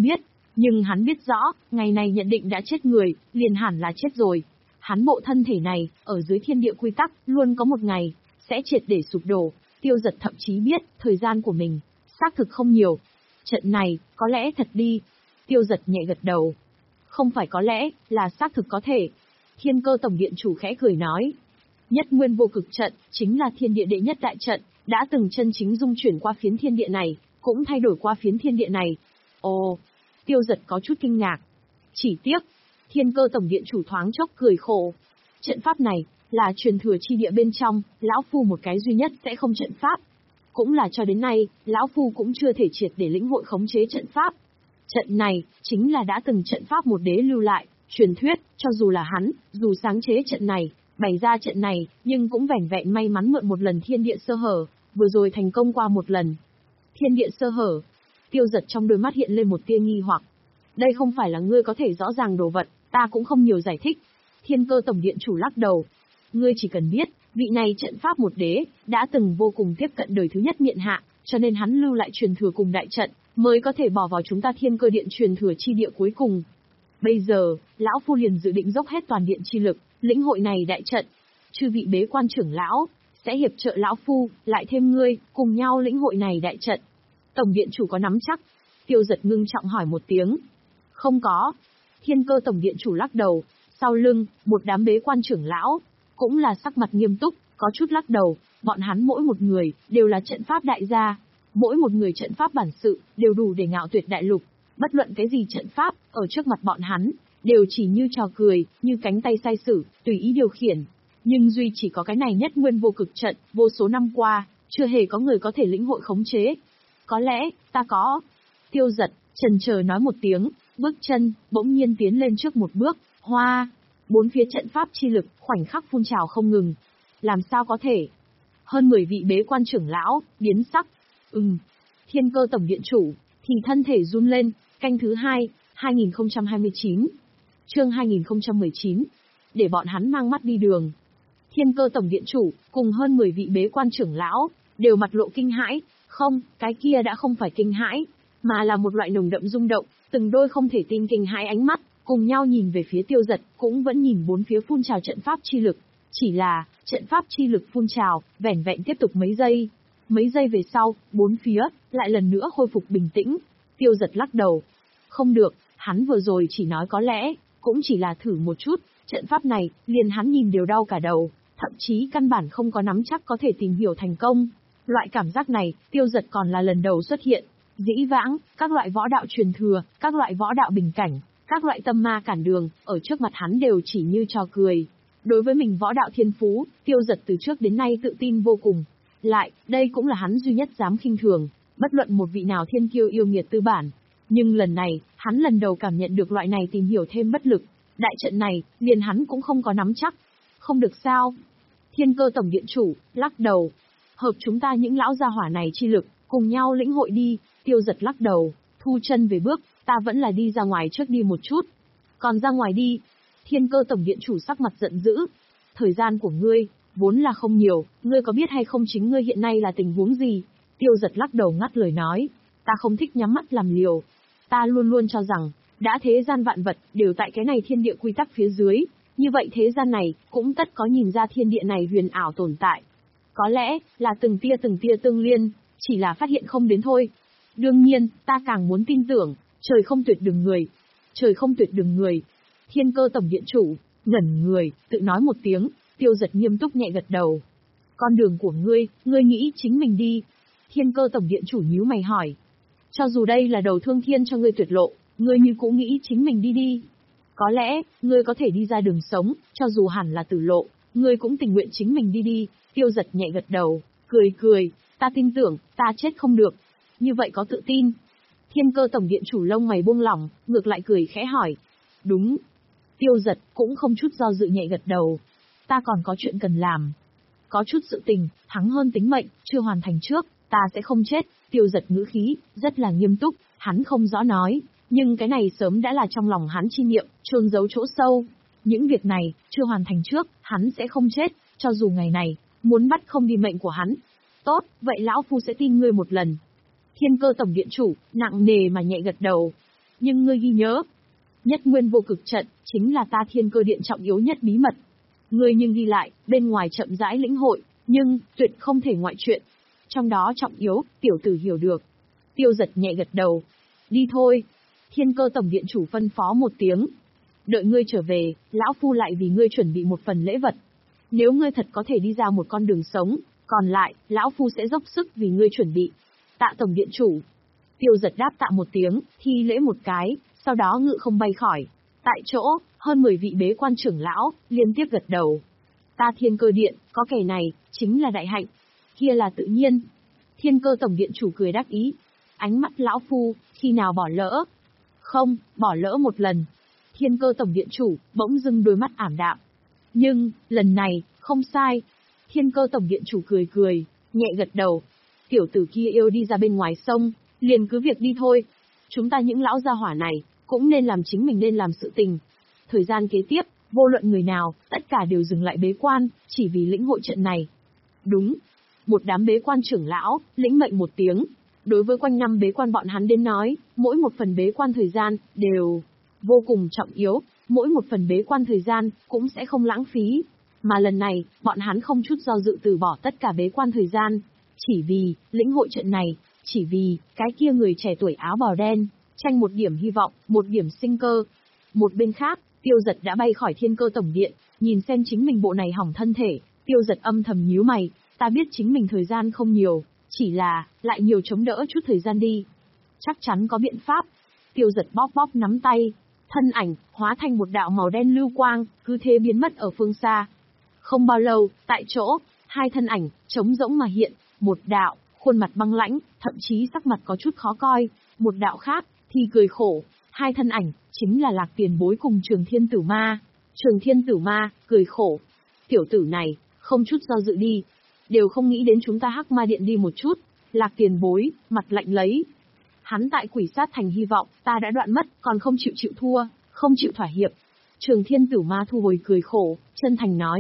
Nhưng hắn biết rõ, ngày này nhận định đã chết người, liền hẳn là chết rồi. Hắn bộ thân thể này, ở dưới thiên địa quy tắc, luôn có một ngày, sẽ triệt để sụp đổ. Tiêu Giật thậm chí biết, thời gian của mình, xác thực không nhiều. Trận này, có lẽ thật đi. Tiêu Giật nhẹ gật đầu. Không phải có lẽ, là xác thực có thể. Thiên Cơ Tổng Điện chủ khẽ cười nói. Nhất Nguyên Vô Cực trận, chính là thiên địa đệ nhất đại trận, đã từng chân chính dung chuyển qua phiến thiên địa này, cũng thay đổi qua phiến thiên địa này. Ồ, Tiêu Giật có chút kinh ngạc. Chỉ tiếc, Thiên Cơ Tổng Điện chủ thoáng chốc cười khổ. Trận pháp này, là truyền thừa chi địa bên trong, lão phu một cái duy nhất sẽ không trận pháp. Cũng là cho đến nay, lão phu cũng chưa thể triệt để lĩnh hội khống chế trận pháp. Trận này, chính là đã từng trận pháp một đế lưu lại, truyền thuyết, cho dù là hắn, dù sáng chế trận này, bày ra trận này, nhưng cũng vẻn vẹn may mắn mượn một lần thiên địa sơ hở, vừa rồi thành công qua một lần. Thiên địa sơ hở. Tiêu Giật trong đôi mắt hiện lên một tia nghi hoặc. Đây không phải là ngươi có thể rõ ràng đồ vật, ta cũng không nhiều giải thích. Thiên Cơ Tổng Điện chủ lắc đầu. Ngươi chỉ cần biết, vị này trận pháp một đế, đã từng vô cùng tiếp cận đời thứ nhất miện hạ, cho nên hắn lưu lại truyền thừa cùng đại trận, mới có thể bỏ vào chúng ta Thiên Cơ Điện truyền thừa chi địa cuối cùng. Bây giờ, lão phu liền dự định dốc hết toàn điện chi lực, lĩnh hội này đại trận. Chư vị bế quan trưởng lão, sẽ hiệp trợ lão phu, lại thêm ngươi, cùng nhau lĩnh hội này đại trận. Tổng Điện chủ có nắm chắc? Tiêu Giật ngưng trọng hỏi một tiếng. Không có. Thiên Cơ Tổng Điện chủ lắc đầu, sau lưng, một đám bế quan trưởng lão, cũng là sắc mặt nghiêm túc, có chút lắc đầu, bọn hắn mỗi một người, đều là trận pháp đại gia. Mỗi một người trận pháp bản sự, đều đủ để ngạo tuyệt đại lục. Bất luận cái gì trận pháp, ở trước mặt bọn hắn, đều chỉ như trò cười, như cánh tay sai sử, tùy ý điều khiển. Nhưng duy chỉ có cái này Nhất Nguyên Vô Cực trận, vô số năm qua, chưa hề có người có thể lĩnh hội khống chế. Có lẽ, ta có. Tiêu Giật, chần chờ nói một tiếng, bước chân, bỗng nhiên tiến lên trước một bước, hoa. Bốn phía trận pháp chi lực, khoảnh khắc phun trào không ngừng. Làm sao có thể? Hơn mười vị bế quan trưởng lão, biến sắc. Ừm. Thiên Cơ Tổng Điện chủ, thì thân thể run lên, canh thứ hai, hai nghìn không trăm hai mươi chín. Chương hai nghìn không trăm mười chín. Để bọn hắn mang mắt đi đường. Thiên Cơ Tổng Điện chủ, cùng hơn mười vị bế quan trưởng lão, đều mặt lộ kinh hãi. Không, cái kia đã không phải kinh hãi, mà là một loại nồng đậm rung động, từng đôi không thể tin kinh hãi ánh mắt, cùng nhau nhìn về phía Tiêu Giật, cũng vẫn nhìn bốn phía phun trào trận pháp chi lực. Chỉ là, trận pháp chi lực phun trào, vẻn vẹn tiếp tục mấy giây. Mấy giây về sau, bốn phía, lại lần nữa khôi phục bình tĩnh. Tiêu Giật lắc đầu. Không được, hắn vừa rồi chỉ nói có lẽ, cũng chỉ là thử một chút, trận pháp này, liền hắn nhìn đều đau cả đầu, thậm chí căn bản không có nắm chắc có thể tìm hiểu thành công. Loại cảm giác này, Tiêu Giật còn là lần đầu xuất hiện. Dĩ vãng, các loại võ đạo truyền thừa, các loại võ đạo bình cảnh, các loại tâm ma cản đường, ở trước mặt hắn đều chỉ như trò cười. Đối với mình võ đạo thiên phú, Tiêu Giật từ trước đến nay tự tin vô cùng. Lại, đây cũng là hắn duy nhất dám khinh thường, bất luận một vị nào thiên kiêu yêu nghiệt tư bản. Nhưng lần này, hắn lần đầu cảm nhận được loại này tìm hiểu thêm bất lực. Đại trận này, liền hắn cũng không có nắm chắc. Không được sao? Thiên Cơ Tổng Điện chủ, lắc đầu. Hợp chúng ta những lão gia hỏa này chi lực, cùng nhau lĩnh hội đi. Tiêu Giật lắc đầu, thu chân về bước, ta vẫn là đi ra ngoài trước đi một chút. Còn ra ngoài đi. Thiên Cơ Tổng Điện chủ sắc mặt giận dữ. Thời gian của ngươi, vốn là không nhiều, ngươi có biết hay không chính ngươi hiện nay là tình huống gì? Tiêu Giật lắc đầu ngắt lời nói, ta không thích nhắm mắt làm liều. Ta luôn luôn cho rằng, đã thế gian vạn vật, đều tại cái này thiên địa quy tắc phía dưới, như vậy thế gian này, cũng tất có nhìn ra thiên địa này huyền ảo tồn tại. Có lẽ, là từng tia từng tia tương liên, chỉ là phát hiện không đến thôi. Đương nhiên, ta càng muốn tin tưởng, trời không tuyệt đường người. Trời không tuyệt đường người. Thiên Cơ Tổng Điện chủ, ngẩn người, tự nói một tiếng. Tiêu Giật nghiêm túc nhẹ gật đầu. Con đường của ngươi, ngươi nghĩ chính mình đi. Thiên Cơ Tổng Điện chủ nhíu mày hỏi. Cho dù đây là đầu thương thiên cho ngươi tuyệt lộ, ngươi như cũng nghĩ chính mình đi đi. Có lẽ, ngươi có thể đi ra đường sống, cho dù hẳn là tử lộ, ngươi cũng tình nguyện chính mình đi đi. Tiêu Giật nhẹ gật đầu, cười cười, ta tin tưởng, ta chết không được. Như vậy có tự tin. Thiên Cơ Tổng Điện chủ lông mày buông lỏng, ngược lại cười khẽ hỏi. Đúng. Tiêu Giật cũng không chút do dự nhẹ gật đầu. Ta còn có chuyện cần làm. Có chút sự tình, thắng hơn tính mệnh, chưa hoàn thành trước, ta sẽ không chết. Tiêu Giật ngữ khí, rất là nghiêm túc, hắn không rõ nói, nhưng cái này sớm đã là trong lòng hắn chi niệm, chôn giấu chỗ sâu. Những việc này, chưa hoàn thành trước, hắn sẽ không chết, cho dù ngày này, muốn bắt không đi mệnh của hắn. Tốt, vậy lão phu sẽ tin ngươi một lần. Thiên Cơ Tổng Điện chủ, nặng nề mà nhẹ gật đầu. Nhưng ngươi ghi nhớ, Nhất Nguyên Vô Cực trận, chính là ta Thiên Cơ Điện trọng yếu nhất bí mật. Ngươi nhưng ghi lại, bên ngoài chậm rãi lĩnh hội, nhưng, tuyệt không thể ngoại chuyện. Trong đó trọng yếu, tiểu tử hiểu được. Tiêu Giật nhẹ gật đầu. Đi thôi. Thiên Cơ Tổng Điện chủ phân phó một tiếng. Đợi ngươi trở về, lão phu lại vì ngươi chuẩn bị một phần lễ vật. Nếu ngươi thật có thể đi ra một con đường sống, còn lại, lão phu sẽ dốc sức vì ngươi chuẩn bị. Tạ Tổng Điện chủ. Tiêu Giật đáp tạ một tiếng, thi lễ một cái, sau đó ngự không bay khỏi. Tại chỗ, hơn mười vị bế quan trưởng lão, liên tiếp gật đầu. Ta Thiên Cơ Điện, có kẻ này, chính là đại hạnh. Kia là tự nhiên. Thiên Cơ Tổng Điện chủ cười đắc ý. Ánh mắt lão phu, khi nào bỏ lỡ? Không, bỏ lỡ một lần. Thiên Cơ Tổng Điện chủ, bỗng dưng đôi mắt ảm đạm. Nhưng, lần này, không sai. Thiên Cơ Tổng Điện chủ cười cười, nhẹ gật đầu. Tiểu tử kia yêu đi ra bên ngoài sông, liền cứ việc đi thôi. Chúng ta những lão gia hỏa này, cũng nên làm chính mình nên làm sự tình. Thời gian kế tiếp, vô luận người nào, tất cả đều dừng lại bế quan, chỉ vì lĩnh hội trận này. Đúng. Một đám bế quan trưởng lão, lĩnh mệnh một tiếng. Đối với quanh năm bế quan bọn hắn đến nói, mỗi một phần bế quan thời gian, đều vô cùng trọng yếu, mỗi một phần bế quan thời gian, cũng sẽ không lãng phí. Mà lần này, bọn hắn không chút do dự từ bỏ tất cả bế quan thời gian. Chỉ vì, lĩnh hội trận này, chỉ vì, cái kia người trẻ tuổi áo bào đen, tranh một điểm hy vọng, một điểm sinh cơ. Một bên khác, Tiêu Giật đã bay khỏi Thiên Cơ Tổng Điện, nhìn xem chính mình bộ này hỏng thân thể, Tiêu Giật âm thầm nhíu mày, ta biết chính mình thời gian không nhiều, chỉ là, lại nhiều chống đỡ chút thời gian đi. Chắc chắn có biện pháp. Tiêu Giật bóp bóp nắm tay, thân ảnh, hóa thành một đạo màu đen lưu quang, cứ thế biến mất ở phương xa. Không bao lâu, tại chỗ, hai thân ảnh, trống rỗng mà hiện, một đạo, khuôn mặt băng lãnh, thậm chí sắc mặt có chút khó coi, một đạo khác, thì cười khổ. Hai thân ảnh, chính là Lạc Tiền Bối cùng Trường Thiên Tử Ma. Trường Thiên Tử Ma, cười khổ. Tiểu tử này, không chút do dự đi. Đều không nghĩ đến chúng ta Hắc Ma Điện đi một chút. Lạc Tiền Bối, mặt lạnh lấy. Hắn tại Quỷ Sát Thành hy vọng, ta đã đoạn mất, còn không chịu chịu thua, không chịu thỏa hiệp. Trường Thiên Tử Ma thu hồi cười khổ, chân thành nói.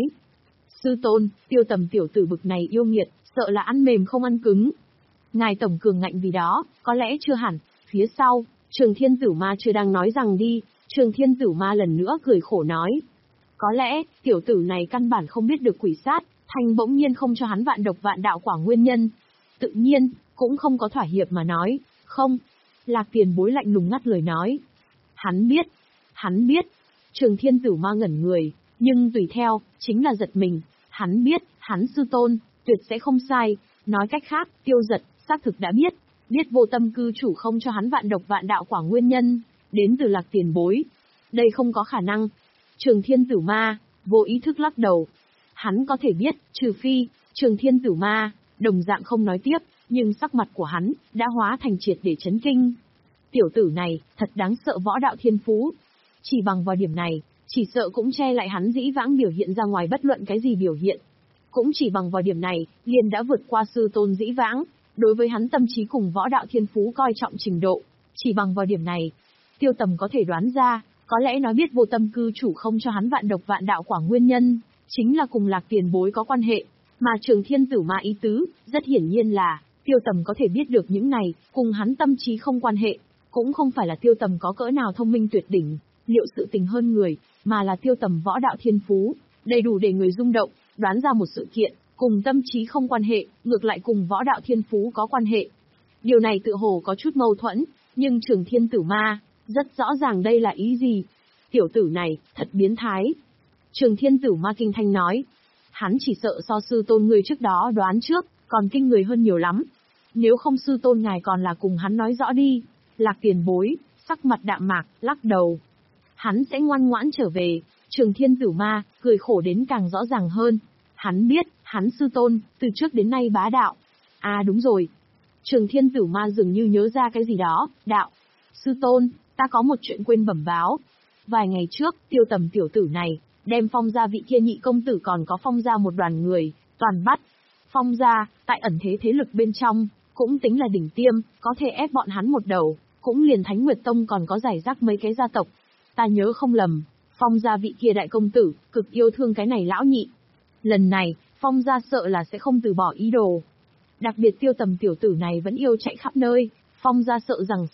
Sư tôn, Tiêu Tầm tiểu tử bực này yêu nghiệt, sợ là ăn mềm không ăn cứng. Ngài tổng cường ngạnh vì đó, có lẽ chưa hẳn. Phía sau, Trường Thiên Tử Ma chưa đang nói rằng đi, Trường Thiên Tử Ma lần nữa cười khổ nói. Có lẽ, tiểu tử này căn bản không biết được Quỷ Sát Thành bỗng nhiên không cho hắn vạn độc vạn đạo quả nguyên nhân. Tự nhiên, cũng không có thỏa hiệp mà nói, không. Lạc Tiền Bối lạnh lùng ngắt lời nói. Hắn biết, hắn biết. Trường Thiên Tử Ma ngẩn người, nhưng tùy theo, chính là giật mình. Hắn biết, hắn sư tôn, tuyệt sẽ không sai. Nói cách khác, Tiêu Giật, xác thực đã biết. Biết Vô Tâm cư chủ không cho hắn vạn độc vạn đạo quả nguyên nhân, đến từ Lạc Tiền Bối. Đây không có khả năng. Trường Thiên Tử Ma, vô ý thức lắc đầu. Hắn có thể biết, trừ phi, Trường Thiên Tử Ma, đồng dạng không nói tiếp, nhưng sắc mặt của hắn, đã hóa thành triệt để chấn kinh. Tiểu tử này, thật đáng sợ võ đạo thiên phú. Chỉ bằng vào điểm này, chỉ sợ cũng che lại hắn dĩ vãng biểu hiện ra ngoài bất luận cái gì biểu hiện. Cũng chỉ bằng vào điểm này, liền đã vượt qua sư tôn dĩ vãng, đối với hắn tâm trí cùng võ đạo thiên phú coi trọng trình độ. Chỉ bằng vào điểm này, Tiêu Tầm có thể đoán ra, có lẽ nói biết Vô Tâm cư chủ không cho hắn vạn độc vạn đạo quả nguyên nhân, chính là cùng Lạc Tiền Bối có quan hệ, mà Trường Thiên Tử Ma ý tứ, rất hiển nhiên là, Tiêu Tầm có thể biết được những này, cùng hắn tâm trí không quan hệ, cũng không phải là Tiêu Tầm có cỡ nào thông minh tuyệt đỉnh, liệu sự tình hơn người, mà là Tiêu Tầm võ đạo thiên phú, đầy đủ để người rung động, đoán ra một sự kiện, cùng tâm trí không quan hệ, ngược lại cùng võ đạo thiên phú có quan hệ. Điều này tự hồ có chút mâu thuẫn, nhưng Trường Thiên Tử Ma, rất rõ ràng đây là ý gì. Tiểu tử này, thật biến thái. Trường Thiên Tử Ma kinh thanh nói. Hắn chỉ sợ so sư tôn người trước đó đoán trước, còn kinh người hơn nhiều lắm. Nếu không sư tôn ngài còn là cùng hắn nói rõ đi. Lạc Tiền Bối, sắc mặt đạm mạc, lắc đầu. Hắn sẽ ngoan ngoãn trở về. Trường Thiên Tử Ma, cười khổ đến càng rõ ràng hơn. Hắn biết, hắn sư tôn, từ trước đến nay bá đạo. À đúng rồi. Trường Thiên Tử Ma dường như nhớ ra cái gì đó, đạo. Sư tôn, ta có một chuyện quên bẩm báo. Vài ngày trước, Tiêu Tầm tiểu tử này, đem Phong gia vị kia nhị công tử còn có Phong gia một đoàn người, toàn bắt. Phong gia, tại ẩn thế thế lực bên trong, cũng tính là đỉnh tiêm, có thể ép bọn hắn một đầu, cũng liền Thánh Nguyệt Tông còn có giải rác mấy cái gia tộc. Ta nhớ không lầm, Phong gia vị kia đại công tử, cực yêu thương cái này lão nhị. Lần này, Phong gia sợ là sẽ không từ bỏ ý đồ. Đặc biệt Tiêu Tầm tiểu tử này vẫn yêu chạy khắp nơi, Phong gia sợ rằng sẽ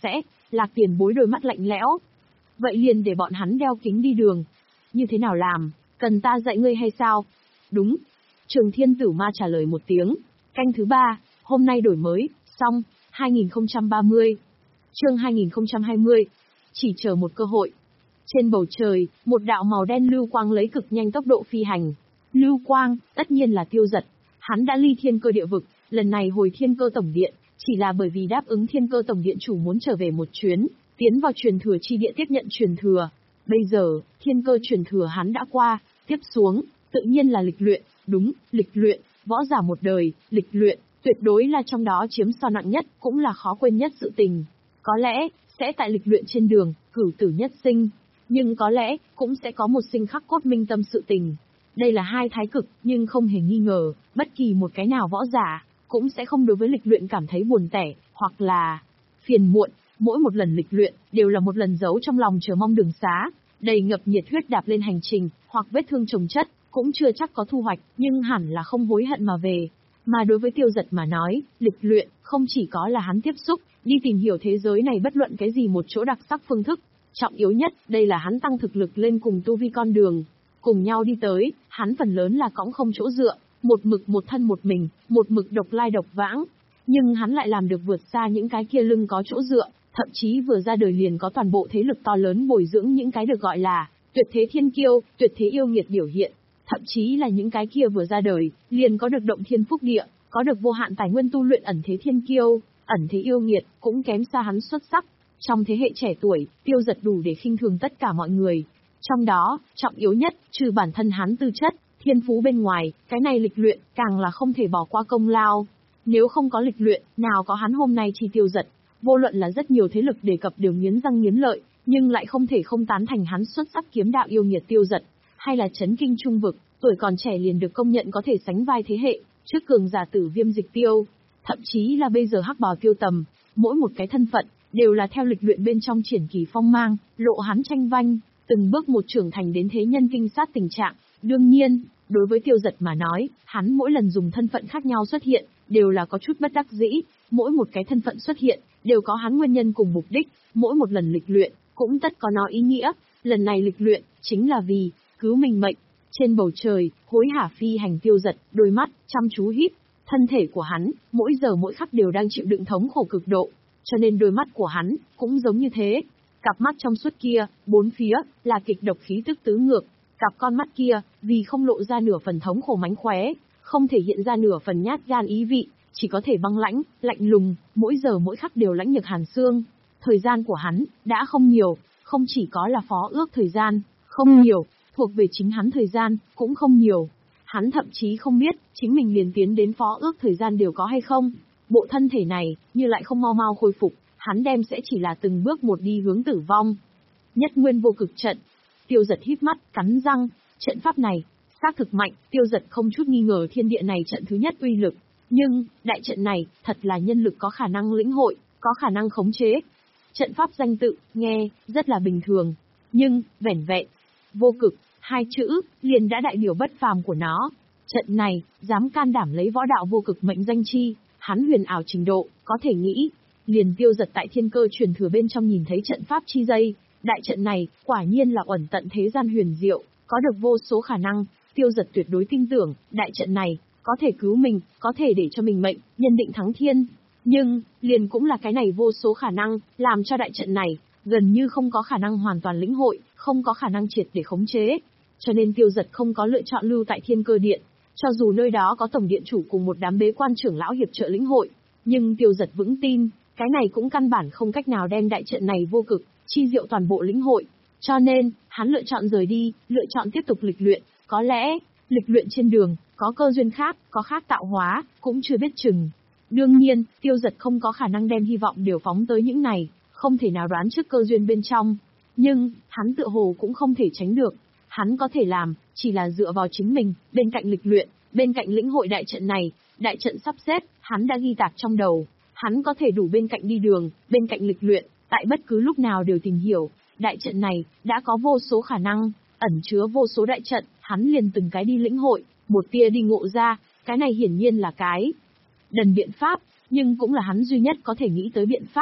Lạc Tiền Bối đôi mắt lạnh lẽo. Vậy liền để bọn hắn đeo kính đi đường. Như thế nào làm, cần ta dạy ngươi hay sao? Đúng. Trường Thiên Tử Ma trả lời một tiếng. Canh thứ ba, hôm nay đổi mới, xong, hai nghìn không trăm ba mươi. Chương hai nghìn không trăm hai mươi. Chỉ chờ một cơ hội. Trên bầu trời, một đạo màu đen lưu quang lấy cực nhanh tốc độ phi hành. Lưu quang, tất nhiên là Tiêu Dật. Hắn đã ly thiên cơ địa vực, lần này hồi thiên cơ tổng điện, chỉ là bởi vì đáp ứng thiên cơ tổng điện chủ muốn trở về một chuyến, tiến vào truyền thừa chi địa tiếp nhận truyền thừa. Bây giờ, thiên cơ truyền thừa hắn đã qua, tiếp xuống, tự nhiên là lịch luyện, đúng, lịch luyện, võ giả một đời, lịch luyện, tuyệt đối là trong đó chiếm so nặng nhất, cũng là khó quên nhất sự tình. Có lẽ, sẽ tại lịch luyện trên đường, cửu tử nhất sinh, nhưng có lẽ, cũng sẽ có một sinh khắc cốt minh tâm sự tình. Đây là hai thái cực, nhưng không hề nghi ngờ, bất kỳ một cái nào võ giả, cũng sẽ không đối với lịch luyện cảm thấy buồn tẻ, hoặc là phiền muộn. Mỗi một lần lịch luyện, đều là một lần giấu trong lòng chờ mong đường xá, đầy ngập nhiệt huyết đạp lên hành trình, hoặc vết thương chồng chất, cũng chưa chắc có thu hoạch, nhưng hẳn là không hối hận mà về. Mà đối với Tiêu Dật mà nói, lịch luyện, không chỉ có là hắn tiếp xúc, đi tìm hiểu thế giới này bất luận cái gì một chỗ đặc sắc phương thức. Trọng yếu nhất, đây là hắn tăng thực lực lên cùng tu vi con đường. Cùng nhau đi tới, hắn phần lớn là cõng không chỗ dựa, một mực một thân một mình, một mực độc lai độc vãng. Nhưng hắn lại làm được vượt xa những cái kia lưng có chỗ dựa, thậm chí vừa ra đời liền có toàn bộ thế lực to lớn bồi dưỡng những cái được gọi là tuyệt thế thiên kiêu, tuyệt thế yêu nghiệt biểu hiện. Thậm chí là những cái kia vừa ra đời, liền có được động thiên phúc địa, có được vô hạn tài nguyên tu luyện ẩn thế thiên kiêu, ẩn thế yêu nghiệt, cũng kém xa hắn xuất sắc. Trong thế hệ trẻ tuổi, Tiêu Dật đủ để khinh thường tất cả mọi người. Trong đó, trọng yếu nhất, trừ bản thân hắn tư chất, thiên phú bên ngoài, cái này lịch luyện, càng là không thể bỏ qua công lao. Nếu không có lịch luyện, nào có hắn hôm nay chi Tiêu Dật. Vô luận là rất nhiều thế lực đề cập đều nghiến răng nghiến lợi, nhưng lại không thể không tán thành hắn xuất sắc kiếm đạo yêu nghiệt Tiêu Dật, hay là chấn kinh trung vực, tuổi còn trẻ liền được công nhận có thể sánh vai thế hệ, trước cường giả Tử Viêm Dịch Tiêu, thậm chí là bây giờ hắc bào Tiêu Tầm, mỗi một cái thân phận đều là theo lịch luyện bên trong triển kỳ phong mang, lộ hắn tranh vanh, từng bước một trưởng thành đến thế nhân kinh sát tình trạng. Đương nhiên, đối với Tiêu Dật mà nói, hắn mỗi lần dùng thân phận khác nhau xuất hiện, đều là có chút bất đắc dĩ, mỗi một cái thân phận xuất hiện, đều có hắn nguyên nhân cùng mục đích, mỗi một lần lịch luyện, cũng tất có nó ý nghĩa, lần này lịch luyện, chính là vì, cứu mình mệnh. Trên bầu trời, hối hả phi hành Tiêu Dật, đôi mắt, chăm chú híp, thân thể của hắn, mỗi giờ mỗi khắc đều đang chịu đựng thống khổ cực độ, cho nên đôi mắt của hắn, cũng giống như thế. Cặp mắt trong suốt kia, bốn phía, là kịch độc khí tức tứ ngược, cặp con mắt kia, vì không lộ ra nửa phần thống khổ mánh khóe, không thể hiện ra nửa phần nhát gan ý vị, chỉ có thể băng lãnh, lạnh lùng, mỗi giờ mỗi khắc đều lãnh nhược hàn xương. Thời gian của hắn, đã không nhiều, không chỉ có là phó ước thời gian, không nhiều, thuộc về chính hắn thời gian, cũng không nhiều. Hắn thậm chí không biết, chính mình liền tiến đến phó ước thời gian đều có hay không. Bộ thân thể này, như lại không mau mau khôi phục, hắn đem sẽ chỉ là từng bước một đi hướng tử vong. Nhất nguyên vô cực trận. Tiêu Dật híp mắt, cắn răng, trận pháp này, xác thực mạnh, Tiêu Dật không chút nghi ngờ thiên địa này trận thứ nhất uy lực. Nhưng, đại trận này, thật là nhân lực có khả năng lĩnh hội, có khả năng khống chế. Trận pháp danh tự, nghe, rất là bình thường. Nhưng, vẻn vẹn, vô cực, hai chữ, liền đã đại biểu bất phàm của nó. Trận này, dám can đảm lấy võ đạo vô cực mệnh danh chi, hắn huyền ảo trình độ, có thể nghĩ. Liền Tiêu Dật tại thiên cơ truyền thừa bên trong nhìn thấy trận pháp chi dây, đại trận này, quả nhiên là uẩn tận thế gian huyền diệu, có được vô số khả năng. Tiêu Dật tuyệt đối tin tưởng, đại trận này, có thể cứu mình, có thể để cho mình mệnh, nhân định thắng thiên. Nhưng, liền cũng là cái này vô số khả năng, làm cho đại trận này, gần như không có khả năng hoàn toàn lĩnh hội, không có khả năng triệt để khống chế. Cho nên Tiêu Dật không có lựa chọn lưu tại thiên cơ điện, cho dù nơi đó có tổng điện chủ cùng một đám bế quan trưởng lão hiệp trợ lĩnh hội. Nhưng Tiêu Dật vững tin, cái này cũng căn bản không cách nào đem đại trận này vô cực, chi diệu toàn bộ lĩnh hội. Cho nên, hắn lựa chọn rời đi, lựa chọn tiếp tục lịch luyện, có lẽ, lịch luyện trên đường, có cơ duyên khác, có khác tạo hóa, cũng chưa biết chừng. Đương nhiên, Tiêu Dật không có khả năng đem hy vọng điều phóng tới những này, không thể nào đoán trước cơ duyên bên trong. Nhưng, hắn tựa hồ cũng không thể tránh được. Hắn có thể làm, chỉ là dựa vào chính mình, bên cạnh lịch luyện, bên cạnh lĩnh hội đại trận này, đại trận sắp xếp, hắn đã ghi tạc trong đầu. Hắn có thể đủ bên cạnh đi đường, bên cạnh lịch luyện, tại bất cứ lúc nào đều tìm hiểu. Đại trận này, đã có vô số khả năng, ẩn chứa vô số đại trận, hắn liền từng cái đi lĩnh hội, một tia đi ngộ ra, cái này hiển nhiên là cái đần biện pháp, nhưng cũng là hắn duy nhất có thể nghĩ tới biện pháp.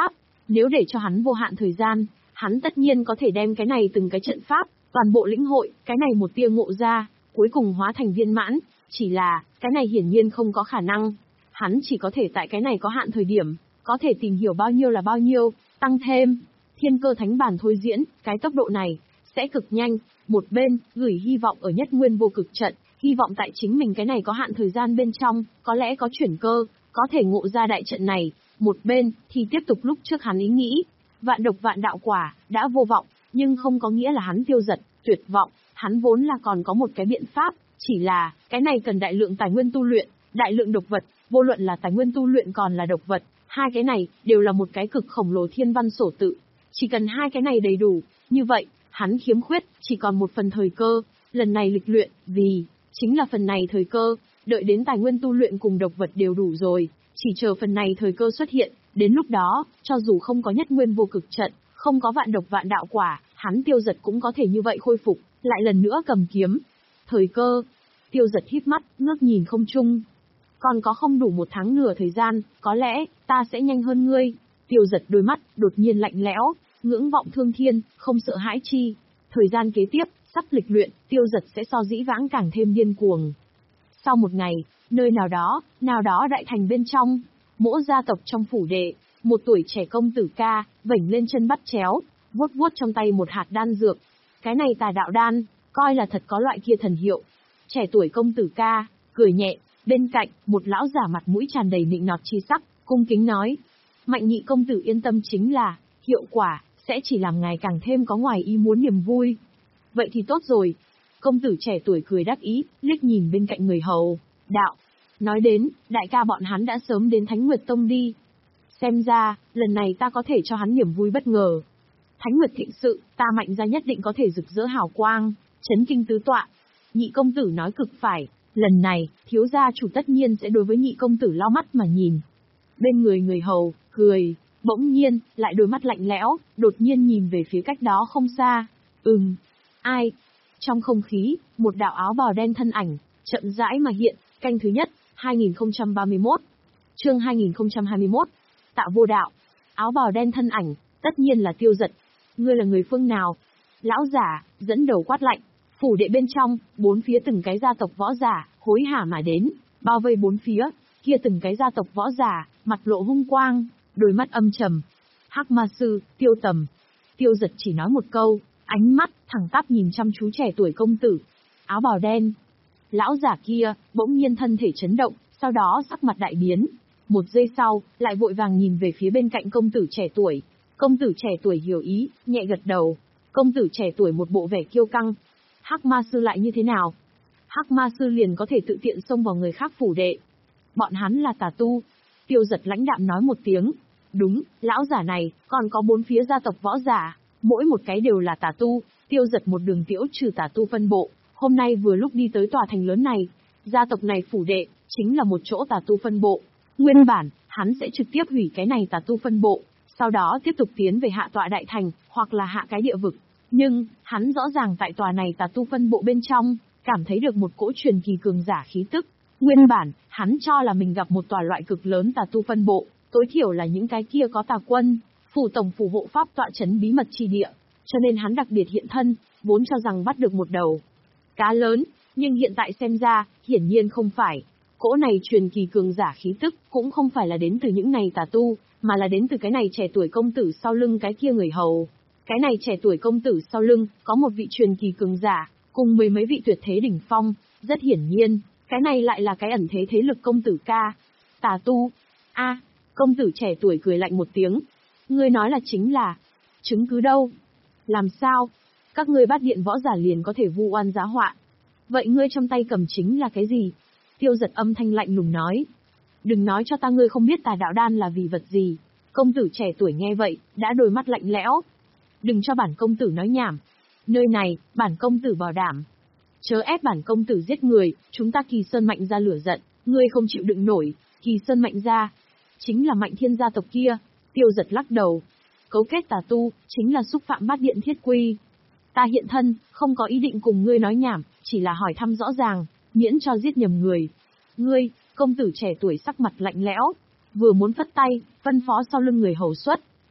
Nếu để cho hắn vô hạn thời gian, hắn tất nhiên có thể đem cái này từng cái trận pháp, toàn bộ lĩnh hội, cái này một tia ngộ ra, cuối cùng hóa thành viên mãn, chỉ là, cái này hiển nhiên không có khả năng. Hắn chỉ có thể tại cái này có hạn thời điểm, có thể tìm hiểu bao nhiêu là bao nhiêu, tăng thêm, thiên cơ thánh bản thôi diễn, cái tốc độ này, sẽ cực nhanh, một bên, gửi hy vọng ở nhất nguyên vô cực trận, hy vọng tại chính mình cái này có hạn thời gian bên trong, có lẽ có chuyển cơ, có thể ngộ ra đại trận này, một bên, thì tiếp tục lúc trước hắn ý nghĩ, vạn độc vạn đạo quả, đã vô vọng, nhưng không có nghĩa là hắn tiêu giật, tuyệt vọng, hắn vốn là còn có một cái biện pháp, chỉ là, cái này cần đại lượng tài nguyên tu luyện, đại lượng độc vật, vô luận là tài nguyên tu luyện còn là độc vật, hai cái này, đều là một cái cực khổng lồ thiên văn sổ tự, chỉ cần hai cái này đầy đủ, như vậy, hắn khiếm khuyết, chỉ còn một phần thời cơ, lần này lịch luyện, vì, chính là phần này thời cơ, đợi đến tài nguyên tu luyện cùng độc vật đều đủ rồi, chỉ chờ phần này thời cơ xuất hiện, đến lúc đó, cho dù không có nhất nguyên vô cực trận, không có vạn độc vạn đạo quả, hắn tiêu giật cũng có thể như vậy khôi phục, lại lần nữa cầm kiếm. Thời cơ, tiêu giật híp mắt, ngước nhìn không trung. Còn có không đủ một tháng nửa thời gian, có lẽ, ta sẽ nhanh hơn ngươi. Tiêu giật đôi mắt, đột nhiên lạnh lẽo, ngưỡng vọng thương thiên, không sợ hãi chi. Thời gian kế tiếp, sắp lịch luyện, tiêu giật sẽ so dĩ vãng càng thêm điên cuồng. Sau một ngày, nơi nào đó, nào đó đại thành bên trong, mỗi gia tộc trong phủ đệ, một tuổi trẻ công tử ca, vểnh lên chân bắt chéo, vuốt vuốt trong tay một hạt đan dược. Cái này tà đạo đan, coi là thật có loại kia thần hiệu. Trẻ tuổi công tử ca, cười nhẹ, bên cạnh, một lão giả mặt mũi tràn đầy nịnh nọt chi sắc, cung kính nói. Mạnh nhị công tử yên tâm, chính là, hiệu quả, sẽ chỉ làm ngài càng thêm có ngoài ý muốn niềm vui. Vậy thì tốt rồi. Công tử trẻ tuổi cười đắc ý, liếc nhìn bên cạnh người hầu, đạo. Nói đến, đại ca bọn hắn đã sớm đến Thánh Nguyệt Tông đi. Xem ra, lần này ta có thể cho hắn niềm vui bất ngờ. Thánh Nguyệt thịnh sự, ta Mạnh gia nhất định có thể rực rỡ hào quang, chấn kinh tứ tọa. Nhị công tử nói cực phải, lần này, thiếu gia chủ tất nhiên sẽ đối với nhị công tử lau mắt mà nhìn. Bên người người hầu, cười, bỗng nhiên, lại đôi mắt lạnh lẽo, đột nhiên nhìn về phía cách đó không xa. Ừm, ai? Trong không khí, một đạo áo bào đen thân ảnh, chậm rãi mà hiện, canh thứ nhất, hai nghìn không trăm ba mươi mốt. Chương hai nghìn không trăm hai mươi mốt. Tạo vô đạo. Áo bào đen thân ảnh, tất nhiên là Tiêu Giật. Ngươi là người phương nào? Lão giả, dẫn đầu quát lạnh. Phủ đệ bên trong, bốn phía từng cái gia tộc võ giả, hối hả mà đến, bao vây bốn phía, kia từng cái gia tộc võ giả, mặt lộ hung quang, đôi mắt âm trầm. Hắc Ma Sư, Tiêu Tầm. Tiêu Giật chỉ nói một câu, ánh mắt, thẳng tắp nhìn chăm chú trẻ tuổi công tử. Áo bào đen. Lão giả kia, bỗng nhiên thân thể chấn động, sau đó sắc mặt đại biến. Một giây sau, lại vội vàng nhìn về phía bên cạnh công tử trẻ tuổi. Công tử trẻ tuổi hiểu ý, nhẹ gật đầu. Công tử trẻ tuổi một bộ vẻ kiêu căng. Hắc Ma Sư lại như thế nào? Hắc Ma Sư liền có thể tự tiện xông vào người khác phủ đệ. Bọn hắn là tà tu. Tiêu Giật lãnh đạm nói một tiếng. Đúng, lão giả này, còn có bốn phía gia tộc võ giả. Mỗi một cái đều là tà tu. Tiêu Giật một đường tiễu trừ tà tu phân bộ. Hôm nay vừa lúc đi tới tòa thành lớn này. Gia tộc này phủ đệ, chính là một chỗ tà tu phân bộ. Nguyên bản, hắn sẽ trực tiếp hủy cái này tà tu phân bộ. Sau đó tiếp tục tiến về hạ tọa đại thành, hoặc là hạ cái địa vực. Nhưng, hắn rõ ràng tại tòa này tà tu phân bộ bên trong, cảm thấy được một cỗ truyền kỳ cường giả khí tức. Nguyên bản, hắn cho là mình gặp một tòa loại cực lớn tà tu phân bộ, tối thiểu là những cái kia có tà quân, phủ tổng phủ hộ pháp tọa chấn bí mật chi địa. Cho nên hắn đặc biệt hiện thân, vốn cho rằng bắt được một đầu cá lớn, nhưng hiện tại xem ra, hiển nhiên không phải. Cỗ này truyền kỳ cường giả khí tức, cũng không phải là đến từ những này tà tu, mà là đến từ cái này trẻ tuổi công tử sau lưng cái kia người hầu. Cái này trẻ tuổi công tử sau lưng, có một vị truyền kỳ cường giả, cùng mười mấy vị tuyệt thế đỉnh phong, rất hiển nhiên, cái này lại là cái ẩn thế thế lực công tử ca. Tà tu. A, công tử trẻ tuổi cười lạnh một tiếng. Ngươi nói là chính là, chứng cứ đâu? Làm sao? Các ngươi bát điện võ giả liền có thể vu oan giá họa. Vậy ngươi trong tay cầm chính là cái gì? Tiêu Giật âm thanh lạnh lùng nói. Đừng nói cho ta ngươi không biết tà đạo đan là vì vật gì. Công tử trẻ tuổi nghe vậy, đã đôi mắt lạnh lẽo. Đừng cho bản công tử nói nhảm. Nơi này, bản công tử bảo đảm. Chớ ép bản công tử giết người, chúng ta Kỳ Sơn Mạnh gia lửa giận, ngươi không chịu đựng nổi. Kỳ Sơn Mạnh gia, chính là Mạnh Thiên gia tộc kia. Tiêu Giật lắc đầu. Cấu kết tà tu, chính là xúc phạm bát điện thiết quy. Ta hiện thân, không có ý định cùng ngươi nói nhảm, chỉ là hỏi thăm rõ ràng, miễn cho giết nhầm người. Ngươi, công tử trẻ tuổi sắc mặt lạnh lẽo, vừa muốn phất tay, phân phó sau lưng người hầu xuất,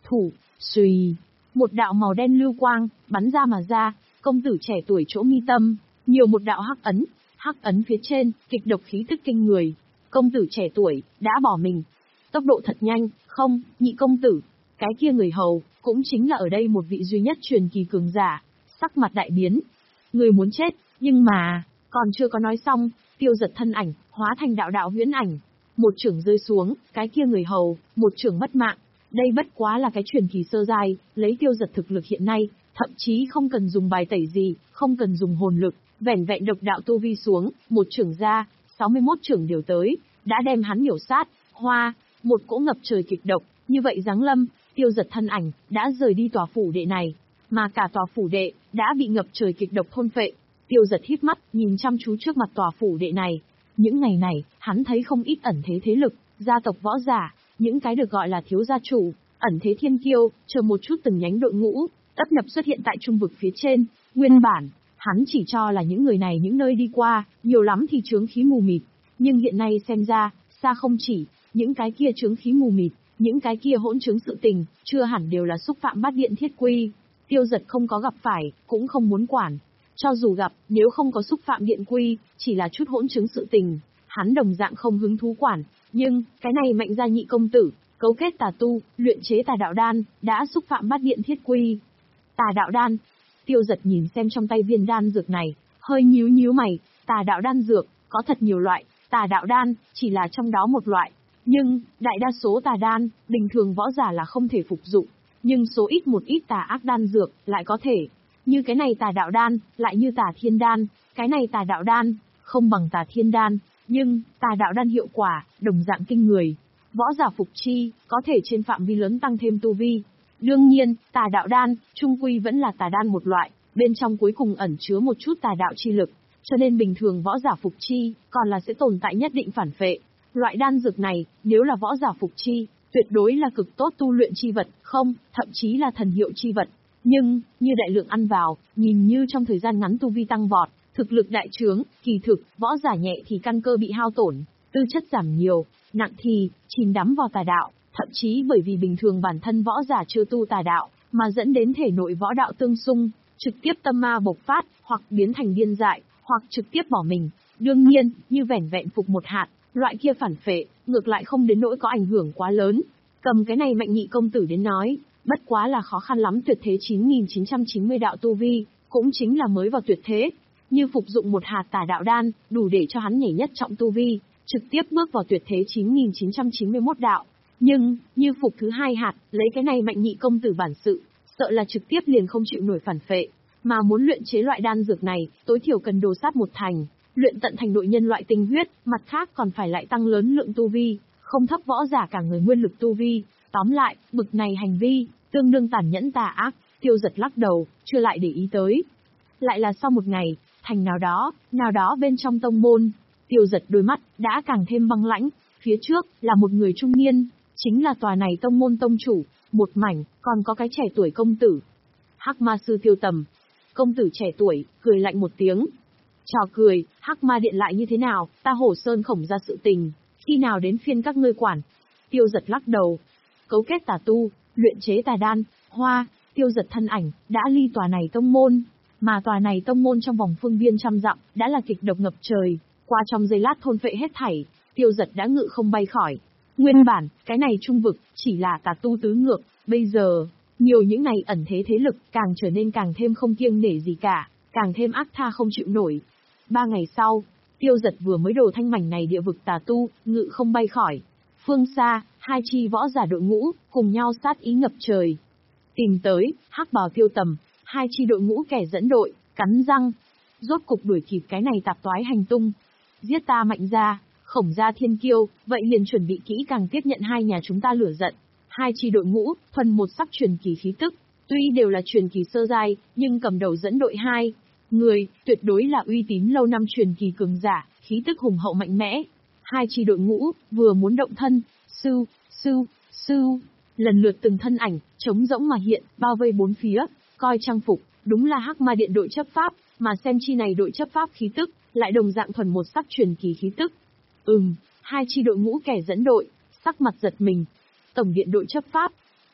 Thủ, xùy, một đạo màu đen lưu quang, bắn ra mà ra, công tử trẻ tuổi chỗ mi tâm, nhiều một đạo hắc ấn, hắc ấn phía trên, kịch độc khí tức kinh người. Công tử trẻ tuổi, đã bỏ mình. Tốc độ thật nhanh, không, nhị công tử. Cái kia người hầu, cũng chính là ở đây một vị duy nhất truyền kỳ cường giả, sắc mặt đại biến. Người muốn chết, nhưng mà, còn chưa có nói xong, Tiêu Giật thân ảnh, hóa thành đạo đạo huyễn ảnh. Một chưởng rơi xuống, cái kia người hầu, một chưởng mất mạng. Đây bất quá là cái truyền kỳ sơ giai, lấy Tiêu Giật thực lực hiện nay, thậm chí không cần dùng bài tẩy gì, không cần dùng hồn lực, vẻn vẹn độc đạo tu vi xuống, một chưởng ra, sáu mươi mốt chưởng đều tới, đã đem hắn miểu sát. Hoa, một cỗ ngập trời kịch độc, như vậy giáng lâm, Tiêu Giật thân ảnh, đã rời đi tòa phủ đệ này, mà cả tòa phủ đệ, đã bị ngập trời kịch độc thôn phệ. Tiêu Giật híp mắt, nhìn chăm chú trước mặt tòa phủ đệ này. Những ngày này, hắn thấy không ít ẩn thế thế lực, gia tộc võ giả, những cái được gọi là thiếu gia chủ, ẩn thế thiên kiêu, chờ một chút từng nhánh đội ngũ, tấp nập xuất hiện tại trung vực phía trên. Nguyên bản, hắn chỉ cho là những người này những nơi đi qua, nhiều lắm thì chướng khí mù mịt, nhưng hiện nay xem ra, xa không chỉ, những cái kia chướng khí mù mịt, những cái kia hỗn chứng sự tình, chưa hẳn đều là xúc phạm bát điện thiết quy. Tiêu Giật không có gặp phải, cũng không muốn quản. Cho dù gặp, nếu không có xúc phạm điện quy, chỉ là chút hỗn chứng sự tình, hắn đồng dạng không hứng thú quản. Nhưng, cái này Mạnh gia nhị công tử, cấu kết tà tu, luyện chế tà đạo đan, đã xúc phạm bát điện thiết quy. Tà đạo đan. Tiêu Giật nhìn xem trong tay viên đan dược này, hơi nhíu nhíu mày. Tà đạo đan dược, có thật nhiều loại, tà đạo đan, chỉ là trong đó một loại. Nhưng, đại đa số tà đan, bình thường võ giả là không thể phục dụng. Nhưng số ít một ít tà ác đan dược, lại có thể. Như cái này tà đạo đan, lại như tà thiên đan, cái này tà đạo đan, không bằng tà thiên đan, nhưng, tà đạo đan hiệu quả, đồng dạng kinh người. Võ giả phục chi, có thể trên phạm vi lớn tăng thêm tu vi. Đương nhiên, tà đạo đan, trung quy vẫn là tà đan một loại, bên trong cuối cùng ẩn chứa một chút tà đạo chi lực, cho nên bình thường võ giả phục chi, còn là sẽ tồn tại nhất định phản phệ. Loại đan dược này, nếu là võ giả phục chi, tuyệt đối là cực tốt tu luyện chi vật, không, thậm chí là thần hiệu chi vật. Nhưng, như đại lượng ăn vào, nhìn như trong thời gian ngắn tu vi tăng vọt, thực lực đại trướng, kỳ thực, võ giả nhẹ thì căn cơ bị hao tổn, tư chất giảm nhiều, nặng thì, chìm đắm vào tà đạo, thậm chí bởi vì bình thường bản thân võ giả chưa tu tà đạo, mà dẫn đến thể nội võ đạo tương xung, trực tiếp tâm ma bộc phát, hoặc biến thành điên dại, hoặc trực tiếp bỏ mình. Đương nhiên, như vẻn vẹn phục một hạt, loại kia phản phệ, ngược lại không đến nỗi có ảnh hưởng quá lớn. Cầm cái này Mạnh nhị công tử đến nói, bất quá là khó khăn lắm tuyệt thế chín nghìn chín trăm chín mươi đạo tu vi, cũng chính là mới vào tuyệt thế. Như phục dụng một hạt tà đạo đan, đủ để cho hắn nhảy nhất trọng tu vi, trực tiếp bước vào tuyệt thế chín nghìn chín trăm chín mươi mốt đạo. Nhưng, như phục thứ hai hạt, lấy cái này Mạnh nhị công tử bản sự, sợ là trực tiếp liền không chịu nổi phản phệ. Mà muốn luyện chế loại đan dược này, tối thiểu cần đồ sát một thành, luyện tận thành nội nhân loại tinh huyết, mặt khác còn phải lại tăng lớn lượng tu vi, không thấp võ giả cả người nguyên lực tu vi. Tóm lại, bực này hành vi, tương đương tàn nhẫn tà ác. Tiêu Giật lắc đầu, chưa lại để ý tới. Lại là sau một ngày, thành nào đó, nào đó bên trong tông môn, Tiêu Giật đôi mắt, đã càng thêm băng lãnh, phía trước, là một người trung niên, chính là tòa này tông môn tông chủ, một mảnh, còn có cái trẻ tuổi công tử. Hắc ma sư Tiêu Tầm. Công tử trẻ tuổi, cười lạnh một tiếng. Trò cười, Hắc ma điện lại như thế nào, ta Hổ Sơn khổng ra sự tình, khi nào đến phiên các ngươi quản. Tiêu Giật lắc đầu. Cấu kết tà tu, luyện chế tà đan, hoa, Tiêu Giật thân ảnh, đã ly tòa này tông môn. Mà tòa này tông môn trong vòng phương viên trăm dặm, đã là kịch độc ngập trời, qua trong giây lát thôn phệ hết thảy, Tiêu Giật đã ngự không bay khỏi. Nguyên bản, cái này trung vực, chỉ là tà tu tứ ngược, bây giờ, nhiều những này ẩn thế thế lực, càng trở nên càng thêm không kiêng nể gì cả, càng thêm ác tha không chịu nổi. Ba ngày sau, Tiêu Giật vừa mới đổ thanh mảnh này địa vực tà tu, ngự không bay khỏi. Phương xa, hai chi võ giả đội ngũ, cùng nhau sát ý ngập trời. Tìm tới, hắc bào Tiêu Tầm, hai chi đội ngũ kẻ dẫn đội, cắn răng. Rốt cục đuổi kịp cái này tạp toái hành tung. Giết ta Mạnh gia, Khổng gia thiên kiêu, vậy liền chuẩn bị kỹ càng tiếp nhận hai nhà chúng ta lửa giận. Hai chi đội ngũ, thuần một sắc truyền kỳ khí tức. Tuy đều là truyền kỳ sơ giai, nhưng cầm đầu dẫn đội hai người, tuyệt đối là uy tín lâu năm truyền kỳ cường giả, khí tức hùng hậu mạnh mẽ. Hai chi đội ngũ, vừa muốn động thân, sưu, sưu, sưu, lần lượt từng thân ảnh, trống rỗng mà hiện, bao vây bốn phía, coi trang phục, đúng là Hắc Ma Điện đội chấp pháp, mà xem chi này đội chấp pháp khí tức, lại đồng dạng thuần một sắc truyền kỳ khí tức. Ừm, hai chi đội ngũ kẻ dẫn đội, sắc mặt giật mình. Tổng điện đội chấp pháp,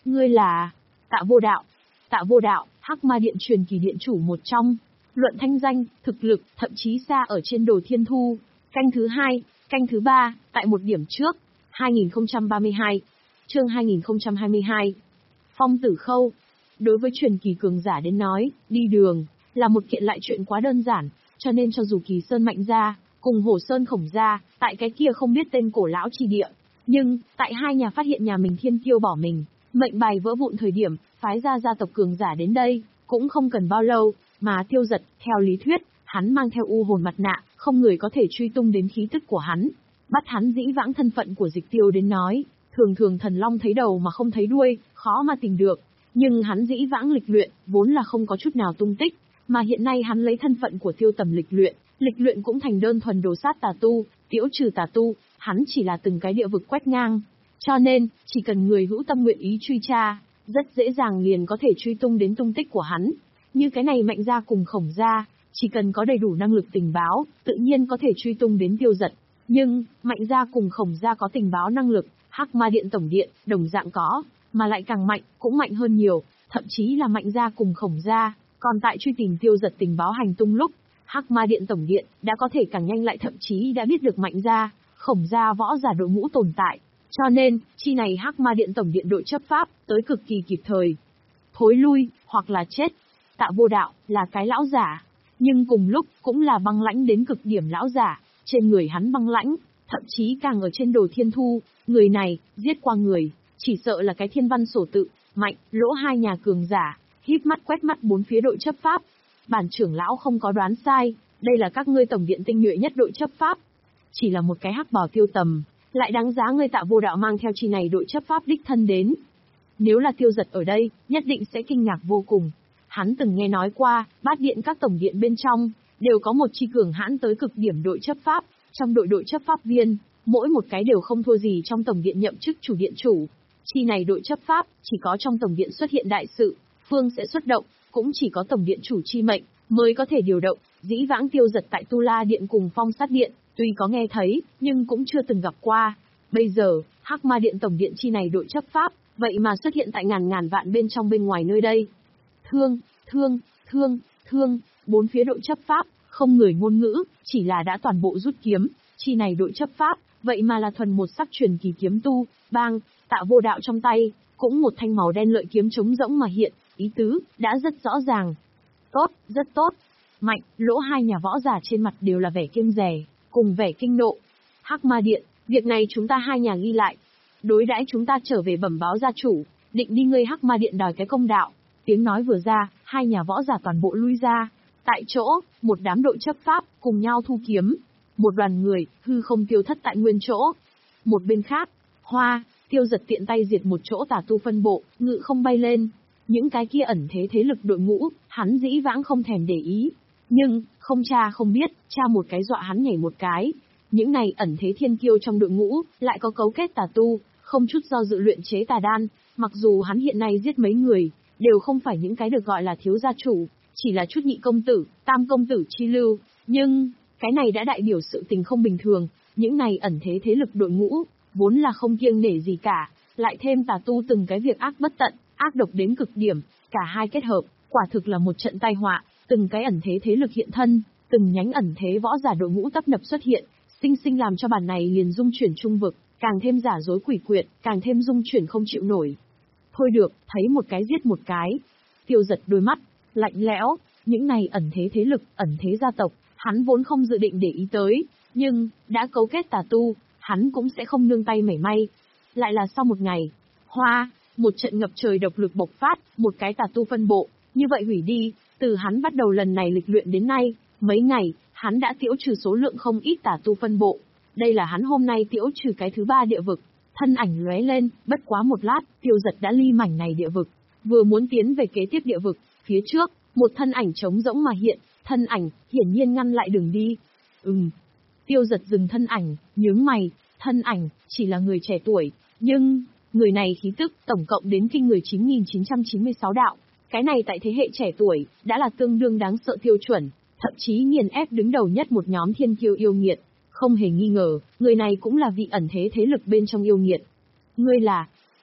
Ngươi là... Tạ Vô Đạo. Tạ Vô Đạo, Hắc Ma Điện truyền kỳ điện chủ một trong. Luận thanh danh, thực lực, thậm chí xa ở trên Đồ Thiên Thu. Canh thứ hai, canh thứ ba, tại một điểm trước. hai nghìn không trăm ba mươi hai. Chương hai nghìn không trăm hai mươi hai. Phong Tử Khâu. Đối với truyền kỳ cường giả đến nói, đi đường, là một kiện lại chuyện quá đơn giản, cho nên cho dù Kỳ Sơn Mạnh Gia, cùng Hổ Sơn Khổng Gia, tại cái kia không biết tên cổ lão chi địa. Nhưng, tại hai nhà phát hiện nhà mình thiên kiêu bỏ mình, mệnh bài vỡ vụn thời điểm, phái ra gia tộc cường giả đến đây, cũng không cần bao lâu, mà Tiêu Giật, theo lý thuyết, hắn mang theo u hồn mặt nạ, không người có thể truy tung đến khí tức của hắn. Bắt hắn dĩ vãng thân phận của Dịch Tiêu đến nói, thường thường thần long thấy đầu mà không thấy đuôi, khó mà tìm được. Nhưng hắn dĩ vãng lịch luyện, vốn là không có chút nào tung tích, mà hiện nay hắn lấy thân phận của Tiêu Tầm lịch luyện, lịch luyện cũng thành đơn thuần đồ sát tà tu, tiễu trừ tà tu, hắn chỉ là từng cái địa vực quét ngang. Cho nên, chỉ cần người hữu tâm nguyện ý truy tra, rất dễ dàng liền có thể truy tung đến tung tích của hắn. Như cái này Mạnh Gia cùng Khổng Gia, chỉ cần có đầy đủ năng lực tình báo, tự nhiên có thể truy tung đến Tiêu Giật. Nhưng, Mạnh Gia cùng Khổng Gia có tình báo năng lực, Hắc Ma Điện Tổng Điện, đồng dạng có, mà lại càng mạnh, cũng mạnh hơn nhiều, thậm chí là Mạnh Gia cùng Khổng Gia, còn tại truy tìm Tiêu Giật tình báo hành tung lúc, Hắc Ma Điện Tổng Điện, đã có thể càng nhanh lại thậm chí đã biết được Mạnh Gia, Khổng Gia võ giả đội ngũ tồn tại. Cho nên, chi này Hắc Ma Điện Tổng Điện đội chấp pháp, tới cực kỳ kịp thời. Thối lui, hoặc là chết. Tạ Vô Đạo, là cái lão giả. Nhưng cùng lúc, cũng là băng lãnh đến cực điểm lão giả. Trên người hắn băng lãnh, thậm chí càng ở trên Đồ Thiên Thu. Người này, giết qua người, chỉ sợ là cái thiên văn sổ tự, Mạnh, Lỗ hai nhà cường giả. Híp mắt quét mắt bốn phía đội chấp pháp. Bản trưởng lão không có đoán sai, đây là các ngươi Tổng Điện tinh nhuệ nhất đội chấp pháp. Chỉ là một cái hắc bào Tiêu Tầm, lại đáng giá ngươi Tạ Vô Đạo mang theo chi này đội chấp pháp đích thân đến. Nếu là Tiêu Giật ở đây, nhất định sẽ kinh ngạc vô cùng. Hắn từng nghe nói qua, bát điện các tổng điện bên trong, đều có một chi cường hãn tới cực điểm đội chấp pháp, trong đội đội chấp pháp viên, mỗi một cái đều không thua gì trong tổng điện nhậm chức chủ điện chủ. Chi này đội chấp pháp, chỉ có trong tổng điện xuất hiện đại sự, phương sẽ xuất động, cũng chỉ có tổng điện chủ chi mệnh, mới có thể điều động. Dĩ vãng Tiêu Giật tại Tu La Điện cùng Phong Sát Điện, tuy có nghe thấy, nhưng cũng chưa từng gặp qua. Bây giờ, Hắc Ma Điện Tổng Điện chi này đội chấp pháp, vậy mà xuất hiện tại ngàn ngàn vạn bên trong bên ngoài nơi đây. Thương, thương, thương, thương, bốn phía đội chấp pháp, không người ngôn ngữ, chỉ là đã toàn bộ rút kiếm, chi này đội chấp pháp, vậy mà là thuần một sắc truyền kỳ kiếm tu, bang, Tạ Vô Đạo trong tay, cũng một thanh màu đen lợi kiếm trống rỗng mà hiện, ý tứ, đã rất rõ ràng. Tốt, rất tốt. Mạnh, Lỗ hai nhà võ giả trên mặt đều là vẻ kiêng dè, cùng vẻ kinh nộ. Hắc Ma Điện, việc này chúng ta hai nhà ghi lại. Đối đãi chúng ta trở về bẩm báo gia chủ, định đi ngươi Hắc Ma Điện đòi cái công đạo. Tiếng nói vừa ra, hai nhà võ giả toàn bộ lui ra. Tại chỗ, một đám đội chấp pháp, cùng nhau thu kiếm. Một đoàn người, hư không tiêu thất tại nguyên chỗ. Một bên khác, Hoa, Tiêu Giật tiện tay diệt một chỗ tà tu phân bộ, ngự không bay lên. Những cái kia ẩn thế thế lực đội ngũ, hắn dĩ vãng không thèm để ý. Nhưng, không cha không biết, cha một cái dọa hắn nhảy một cái. Những này ẩn thế thiên kiêu trong đội ngũ, lại có cấu kết tà tu, không chút do dự luyện chế tà đan. Mặc dù hắn hiện nay giết mấy người, đều không phải những cái được gọi là thiếu gia chủ, chỉ là chút nhị công tử, tam công tử chi lưu. Nhưng, cái này đã đại biểu sự tình không bình thường. Những này ẩn thế thế lực đội ngũ, vốn là không kiêng nể gì cả. Lại thêm tà tu từng cái việc ác bất tận, ác độc đến cực điểm, cả hai kết hợp, quả thực là một trận tai họa. Từng cái ẩn thế thế lực hiện thân, từng nhánh ẩn thế võ giả đội ngũ tấp nập xuất hiện, sinh sinh làm cho bản này liền dung chuyển trung vực, càng thêm giả dối quỷ quyệt, càng thêm dung chuyển không chịu nổi. Thôi được, thấy một cái giết một cái. Tiêu Giật đôi mắt lạnh lẽo, những này ẩn thế thế lực, ẩn thế gia tộc, hắn vốn không dự định để ý tới, nhưng đã cấu kết tà tu, hắn cũng sẽ không nương tay mảy may. Lại là sau một ngày, Hoa, một trận ngập trời độc lực bộc phát, một cái tà tu phân bộ, như vậy hủy đi. Từ hắn bắt đầu lần này lịch luyện đến nay, mấy ngày, hắn đã tiễu trừ số lượng không ít tà tu phân bộ. Đây là hắn hôm nay tiễu trừ cái thứ ba địa vực. Thân ảnh lóe lên, bất quá một lát, Tiêu Giật đã ly mảnh này địa vực. Vừa muốn tiến về kế tiếp địa vực, phía trước, một thân ảnh trống rỗng mà hiện, thân ảnh, hiển nhiên ngăn lại đường đi. Ừm. Tiêu Giật dừng thân ảnh, nhướng mày, thân ảnh, chỉ là người trẻ tuổi, nhưng, người này khí tức, tổng cộng đến kinh người chín nghìn chín trăm chín mươi sáu đạo. Cái này tại thế hệ trẻ tuổi, đã là tương đương đáng sợ tiêu chuẩn, thậm chí nghiền ép đứng đầu nhất một nhóm thiên kiêu yêu nghiệt. Không hề nghi ngờ, người này cũng là vị ẩn thế thế lực bên trong yêu nghiệt. Ngươi là...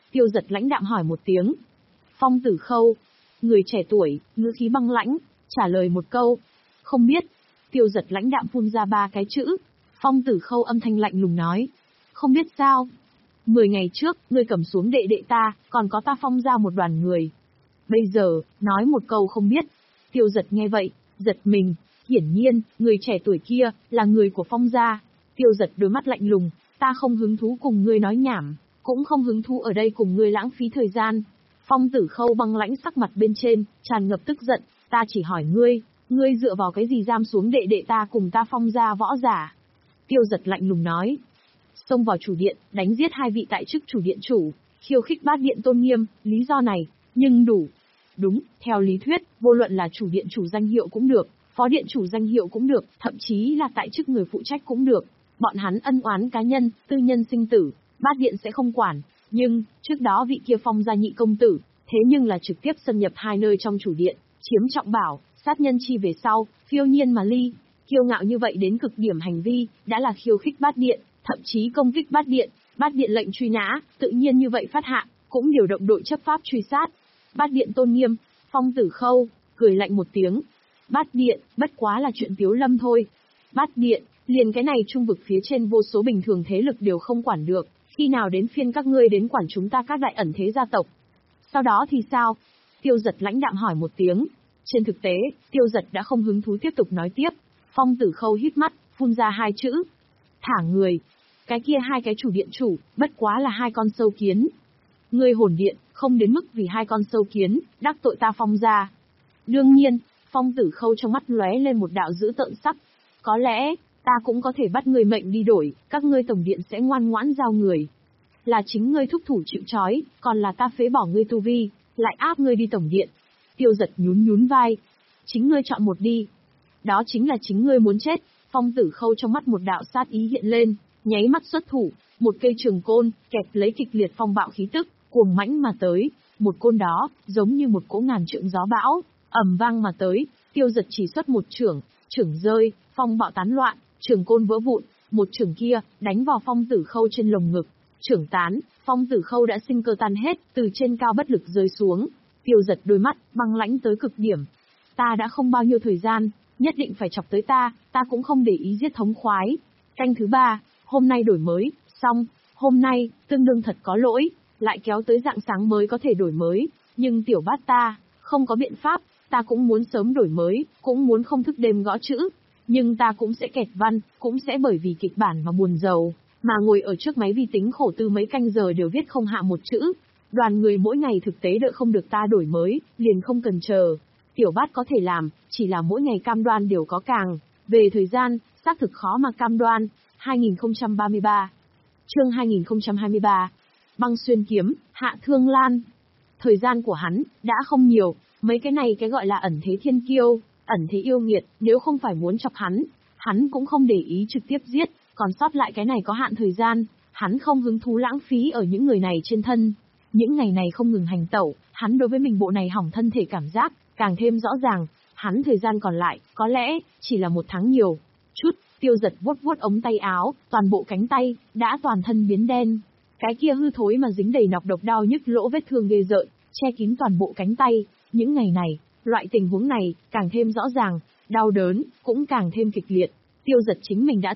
Tiêu Giật lãnh đạm hỏi một tiếng. Phong Tử Khâu. Người trẻ tuổi, ngữ khí băng lãnh, trả lời một câu. Không biết. Tiêu Giật lãnh đạm phun ra ba cái chữ. Phong Tử Khâu âm thanh lạnh lùng nói. Không biết sao? Mười ngày trước, ngươi cầm xuống đệ đệ ta, còn có ta phong ra một đoàn người. Bây giờ, nói một câu không biết. Tiêu Giật nghe vậy, giật mình. Hiển nhiên, người trẻ tuổi kia, là người của phong gia. Tiêu Giật đôi mắt lạnh lùng. Ta không hứng thú cùng ngươi nói nhảm, cũng không hứng thú ở đây cùng ngươi lãng phí thời gian. Phong Tử Khâu băng lãnh sắc mặt bên trên, tràn ngập tức giận. Ta chỉ hỏi ngươi, ngươi dựa vào cái gì giam xuống đệ đệ ta cùng ta phong gia võ giả? Tiêu Giật lạnh lùng nói. Xông vào chủ điện, đánh giết hai vị tại chức chủ điện chủ, khiêu khích bát điện tôn nghiêm, lý do này, nhưng đủ. Đúng, theo lý thuyết, vô luận là chủ điện chủ danh hiệu cũng được, phó điện chủ danh hiệu cũng được, thậm chí là tại chức người phụ trách cũng được. Bọn hắn ân oán cá nhân, tư nhân sinh tử, bát điện sẽ không quản. Nhưng, trước đó vị kia phong gia nhị công tử, thế nhưng là trực tiếp xâm nhập hai nơi trong chủ điện, chiếm trọng bảo, sát nhân chi về sau, phiêu nhiên mà ly. Kiêu ngạo như vậy đến cực điểm hành vi, đã là khiêu khích bát điện, thậm chí công kích bát điện, bát điện lệnh truy nã, tự nhiên như vậy phát hạ, cũng điều động đội chấp pháp truy sát. Bát điện tôn nghiêm, Phong Tử Khâu, cười lạnh một tiếng. Bát điện, bất quá là chuyện tiếu lâm thôi. Bát điện, liền cái này trung vực phía trên vô số bình thường thế lực đều không quản được, khi nào đến phiên các ngươi đến quản chúng ta các đại ẩn thế gia tộc. Sau đó thì sao? Tiêu Giật lãnh đạm hỏi một tiếng. Trên thực tế, Tiêu Giật đã không hứng thú tiếp tục nói tiếp. Phong Tử Khâu hít mắt, phun ra hai chữ. Thả người. Cái kia hai cái chủ điện chủ, bất quá là hai con sâu kiến. Ngươi hồn điện, không đến mức vì hai con sâu kiến, đắc tội ta phong gia. Đương nhiên, Phong Tử Khâu trong mắt lóe lên một đạo dữ tợn sắc. Có lẽ, ta cũng có thể bắt ngươi mệnh đi đổi, các ngươi tổng điện sẽ ngoan ngoãn giao người. Là chính ngươi thúc thủ chịu trói, còn là ta phế bỏ ngươi tu vi, lại áp ngươi đi tổng điện. Tiêu Giật nhún nhún vai. Chính ngươi chọn một đi. Đó chính là chính ngươi muốn chết. Phong Tử Khâu trong mắt một đạo sát ý hiện lên, nháy mắt xuất thủ, một cây trường côn, kẹp lấy kịch liệt phong bạo khí tức, cuồng mãnh mà tới. Một côn đó, giống như một cỗ ngàn trượng gió bão, ầm vang mà tới. Tiêu Giật chỉ xuất một chưởng, chưởng rơi, phong bạo tán loạn, trường côn vỡ vụn, một chưởng kia đánh vào Phong Tử Khâu trên lồng ngực, chưởng tán, Phong Tử Khâu đã sinh cơ tan hết, từ trên cao bất lực rơi xuống. Tiêu Giật đôi mắt băng lãnh tới cực điểm. Ta đã không bao nhiêu thời gian, nhất định phải chọc tới ta, ta cũng không để ý giết thống khoái. Canh thứ ba, hôm nay đổi mới, xong, hôm nay, tương đương thật có lỗi, lại kéo tới rạng sáng mới có thể đổi mới, nhưng tiểu bát ta, không có biện pháp, ta cũng muốn sớm đổi mới, cũng muốn không thức đêm gõ chữ, nhưng ta cũng sẽ kẹt văn, cũng sẽ bởi vì kịch bản mà buồn rầu, mà ngồi ở trước máy vi tính khổ tư mấy canh giờ đều viết không hạ một chữ. Đoàn người mỗi ngày thực tế đợi không được ta đổi mới, liền không cần chờ. Tiểu bát có thể làm, chỉ là mỗi ngày cam đoan đều có càng. Về thời gian, xác thực khó mà cam đoan. hai nghìn không trăm ba mươi ba Chương hai nghìn không trăm hai mươi ba Băng xuyên kiếm, Hạ Thương Lan. Thời gian của hắn, đã không nhiều, mấy cái này cái gọi là ẩn thế thiên kiêu, ẩn thế yêu nghiệt, nếu không phải muốn chọc hắn, hắn cũng không để ý trực tiếp giết, còn sót lại cái này có hạn thời gian, hắn không hứng thú lãng phí ở những người này trên thân. Những ngày này không ngừng hành tẩu, hắn đối với mình bộ này hỏng thân thể cảm giác, càng thêm rõ ràng, hắn thời gian còn lại, có lẽ, chỉ là một tháng nhiều. Chút, Tiêu Giật vuốt vuốt ống tay áo, toàn bộ cánh tay, đã toàn thân biến đen. Cái kia hư thối mà dính đầy nọc độc đau nhức lỗ vết thương ghê rợn, che kín toàn bộ cánh tay. Những ngày này, loại tình huống này, càng thêm rõ ràng, đau đớn, cũng càng thêm kịch liệt. Tiêu Giật chính mình đã